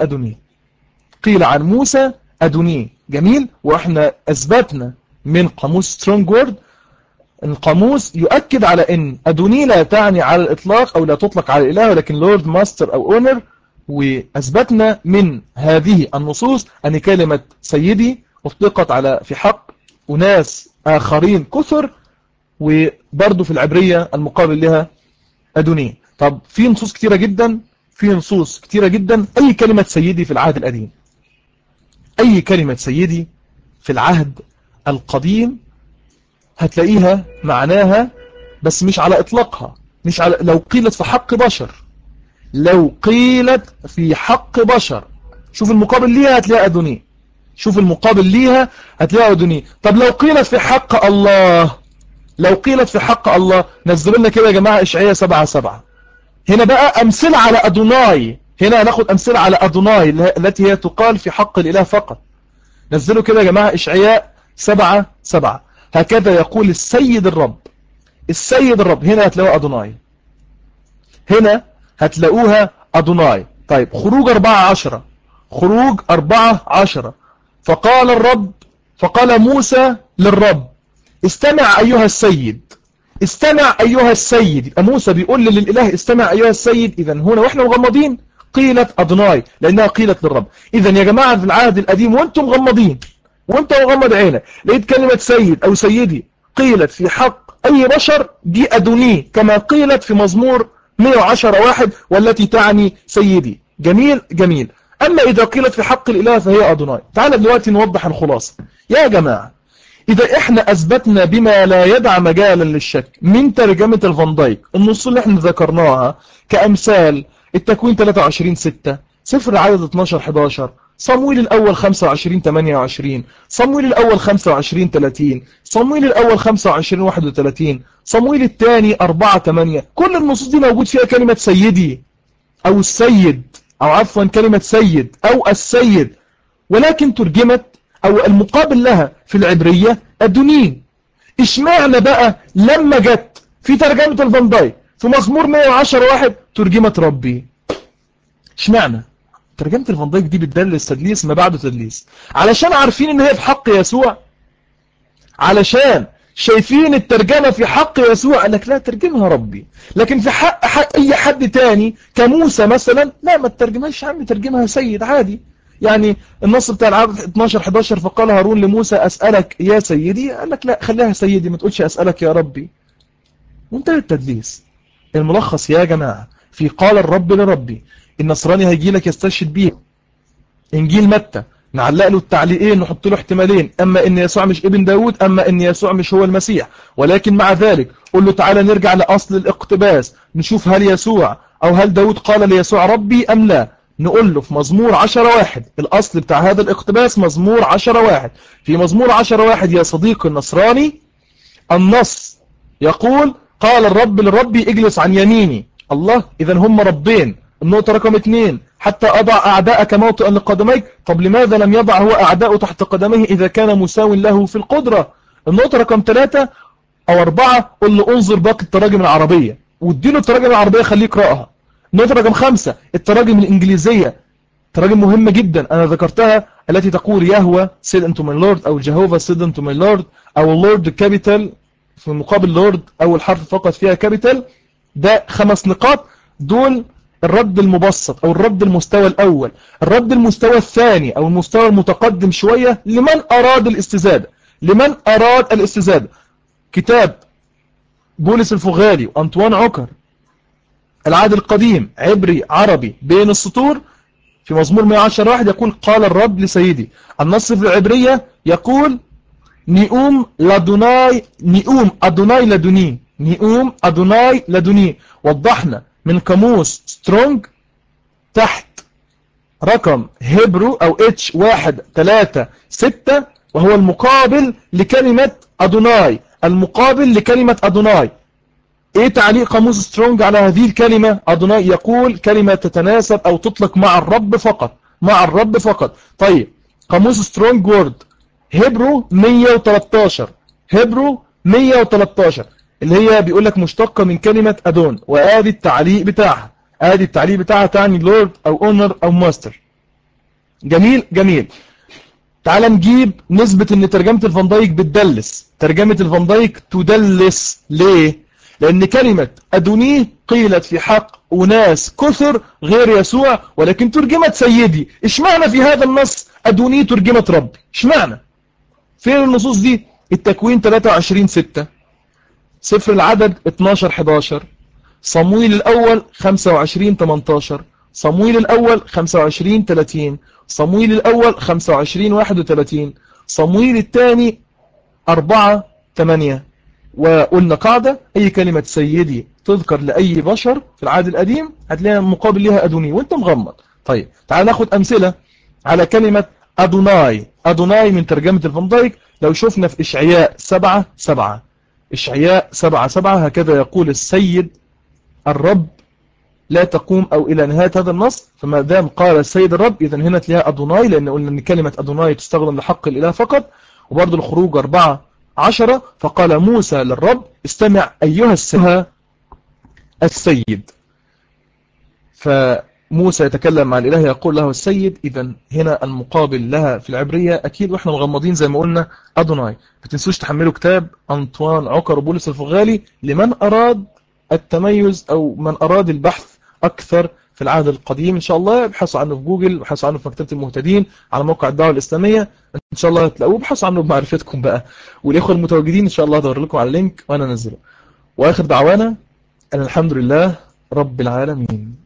موسى أدوني. جميل. وإحنا أثبتنا من قاموس سترونج وورد، القاموس يؤكد على أن أدوني لا تعني على الإطلاق أو لا تطلق على الإله، ولكن لورد ماستر أو أونر. وأثبتنا من هذه النصوص أن كلمة سيدي أطلقت على في حق وناس آخرين كثر، وبرضو في العبرية المقابل لها أدوني. طب في نصوص كتيرة جدا، أي كلمة سيدي في العهد القديم، أي كلمة سيدي في العهد القديم هتلاقيها معناها، بس مش على إطلاقها، مش على لو قيلت في حق بشر، شوف المقابل ليها هتلاقي أدوني. طب لو قيلت في حق الله، نزلوا لنا كده يا جماعة إشعياء 7:7. هنا بقى أمثلة على أدوناي، هنا هناخد أمثلة على أدوناي التي هي تقال في حق الإله فقط. نزلوا كده يا جماعة إشعياء 7:7. هكذا يقول السيد الرب، هنا هتلاقوها أدوناي. طيب خروج 4:10، فقال موسى للرب استمع أيها السيد. يبقى موسى بيقول للإله استمع أيها السيد. إذن هنا وإحنا مغمضين قيلت أدوناي لأنها قيلت للرب. إذن يا جماعة في العهد القديم وأنتم مغمضين وأنت مغمض عينك لقيت كلمة سيد أو سيدي قيلت في حق أي بشر، دي أدوني كما قيلت في مزمور 110:1 والتي تعني سيدي. جميل. أما إذا قيلت في حق الإله فهي أدوناي. تعال دلوقتي نوضح الخلاصة يا جماعة. إذا إحنا أثبتنا بما لا يدع مجالا للشك من ترجمة الفان دايك النصوص اللي إحنا ذكرناها كأمثال التكوين 23:6، سفر العدد 12:11، صمويل الأول 25-28، صمويل الأول 25-30، صمويل الأول 25-31، صمويل الثاني 4-8. كل النصوص دي موجود فيها كلمة سيدي أو السيد، أو عفوا كلمة سيد أو السيد، ولكن ترجمت أو المقابل لها في العبرية أدوني. اشمعنى بقى لما جت في ترجمة الفان دايك في مزمور 110:1 ترجمة ربي؟ اشمعنى ترجمة الفان دايك دي بتدلس تدليس ما بعده تدليس؟ علشان عارفين ان هي في حق يسوع، علشان شايفين الترجمة في حق يسوع قال لك لا ترجمها ربي، لكن في حق اي حد تاني كموسى مثلا لا ما ترجمهاش يا عم، ترجمها سيد عادي. يعني النص بتاع العدد 12-11 فقال هارون لموسى أسألك يا سيدي، قال لك لا خليها سيدي ما تقولش أسألك يا ربي. منتهى التدليس. الملخص يا جماعة في قال الرب لربي، النصراني هيجي لك يستشهد بيه إنجيل متى، نعلق له التعليقين نحط له احتمالين، أما إن يسوع مش ابن داود، أما إن يسوع مش هو المسيح، ولكن مع ذلك قل له تعالى نرجع لأصل الاقتباس نشوف هل يسوع أو هل داود قال ليسوع ربي أم لا. نقول له في مزمور 10:1 الأصل بتاع هذا الاقتباس مزمور 10:1. في مزمور 10:1 يا صديقي النصراني النص يقول قال الرب للربي اجلس عن يميني. الله، إذا هم ربين. النقطة رقم 2 حتى أضع أعداءك موطئا لقدميك. طب لماذا لم يضع هو أعداءه تحت قدميه إذا كان مساو له في القدرة؟ النقطة رقم 3 أو 4 قل له انظر باقي التراجم العربية واديله التراجم العربية خليه يقرأها. النقطة رقم 5 التراجم الإنجليزية، تراجم مهمة جدا أنا ذكرتها، التي تقول يهوه said unto my Lord أو جهوفا said unto my Lord أو Lord capital في مقابل Lord أول حرف فقط فيها capital. ده 5 نقاط دول الرد المبسط أو الرد المستوى الأول. الرد المستوى الثاني أو المستوى المتقدم شوية لمن أراد الاستزادة، لمن أراد الاستزادة كتاب بولس الفغالي وأنطوان عكر العهد القديم عبري عربي بين السطور. في مزمور 110:1 يقول قال الرب لسيدي. النص في العبرية يقول نيوم لدوناي، نيوم أدوناي لدوني، نيوم أدوناي لدوني. وضحنا من قاموس سترونج تحت رقم هيبرو أو H136 وهو المقابل لكلمة أدوناي، المقابل لكلمة أدوناي. ايه تعليق قاموس سترونج على هذه الكلمة أدوناي؟ يقول كلمة تتناسب أو تطلق مع الرب فقط، مع الرب فقط. طيب قاموس سترونج وورد هيبرو 113، هيبرو 113 اللي هي بيقول لك مشتقة من كلمة أدون، وآدي التعليق بتاعها، آدي التعليق بتاعها تعني لورد أو اونر أو ماستر. جميل جميل. تعال نجيب نسبة ان ترجمة الفان دايك بتدلس. ترجمة الفان دايك تدلس ليه؟ لأن كلمة أدوني قيلت في حق أناس كثر غير يسوع ولكن ترجمت سيدي. اشمعنى في هذا النص أدوني ترجمت ربي؟ اشمعنى؟ فين النصوص دي؟ التكوين 23:6، سفر العدد 12:11، صمويل الأول 25:18، صمويل الأول 25:30، صمويل الأول 25:31، صمويل الثاني 4:8. وقلنا قاعدة أي كلمة سيدي تذكر لأي بشر في العهد القديم هتلاقيها مقابل لها أدوني وانت مغمض. طيب تعال ناخد أمثلة على كلمة أدوناي. أدوناي من ترجمة الفان دايك لو شفنا في إشعياء 7:7، إشعياء 7:7 هكذا يقول السيد الرب لا تقوم أو إلى نهاية هذا النص. فما دام قال السيد الرب إذن هنا تلاقيها أدوناي، لأن قلنا أن كلمة أدوناي تستخدم لحق الإله فقط. وبرضو الخروج 4:10 فقال موسى للرب استمع أيها السيد. فموسى يتكلم مع الإله يقول له السيد. إذن هنا المقابل لها في العبرية أكيد وإحنا مغمضين زي ما قلنا أدوناي. ما تنسوش تحملوا كتاب أنطوان عكر وبولس الفغالي لمن أراد التميز أو من أراد البحث أكثر في العهد القديم. إن شاء الله ابحثوا عنه في جوجل، ابحثوا عنه في مكتبة المهتدين على موقع الدعوة الإسلامية، إن شاء الله هتلاقوه. ابحثوا عنه بمعرفتكم بقى، والإخوة المتواجدين إن شاء الله هدور لكم على اللينك وأنا أنزله. وآخر دعوانا أن الحمد لله رب العالمين.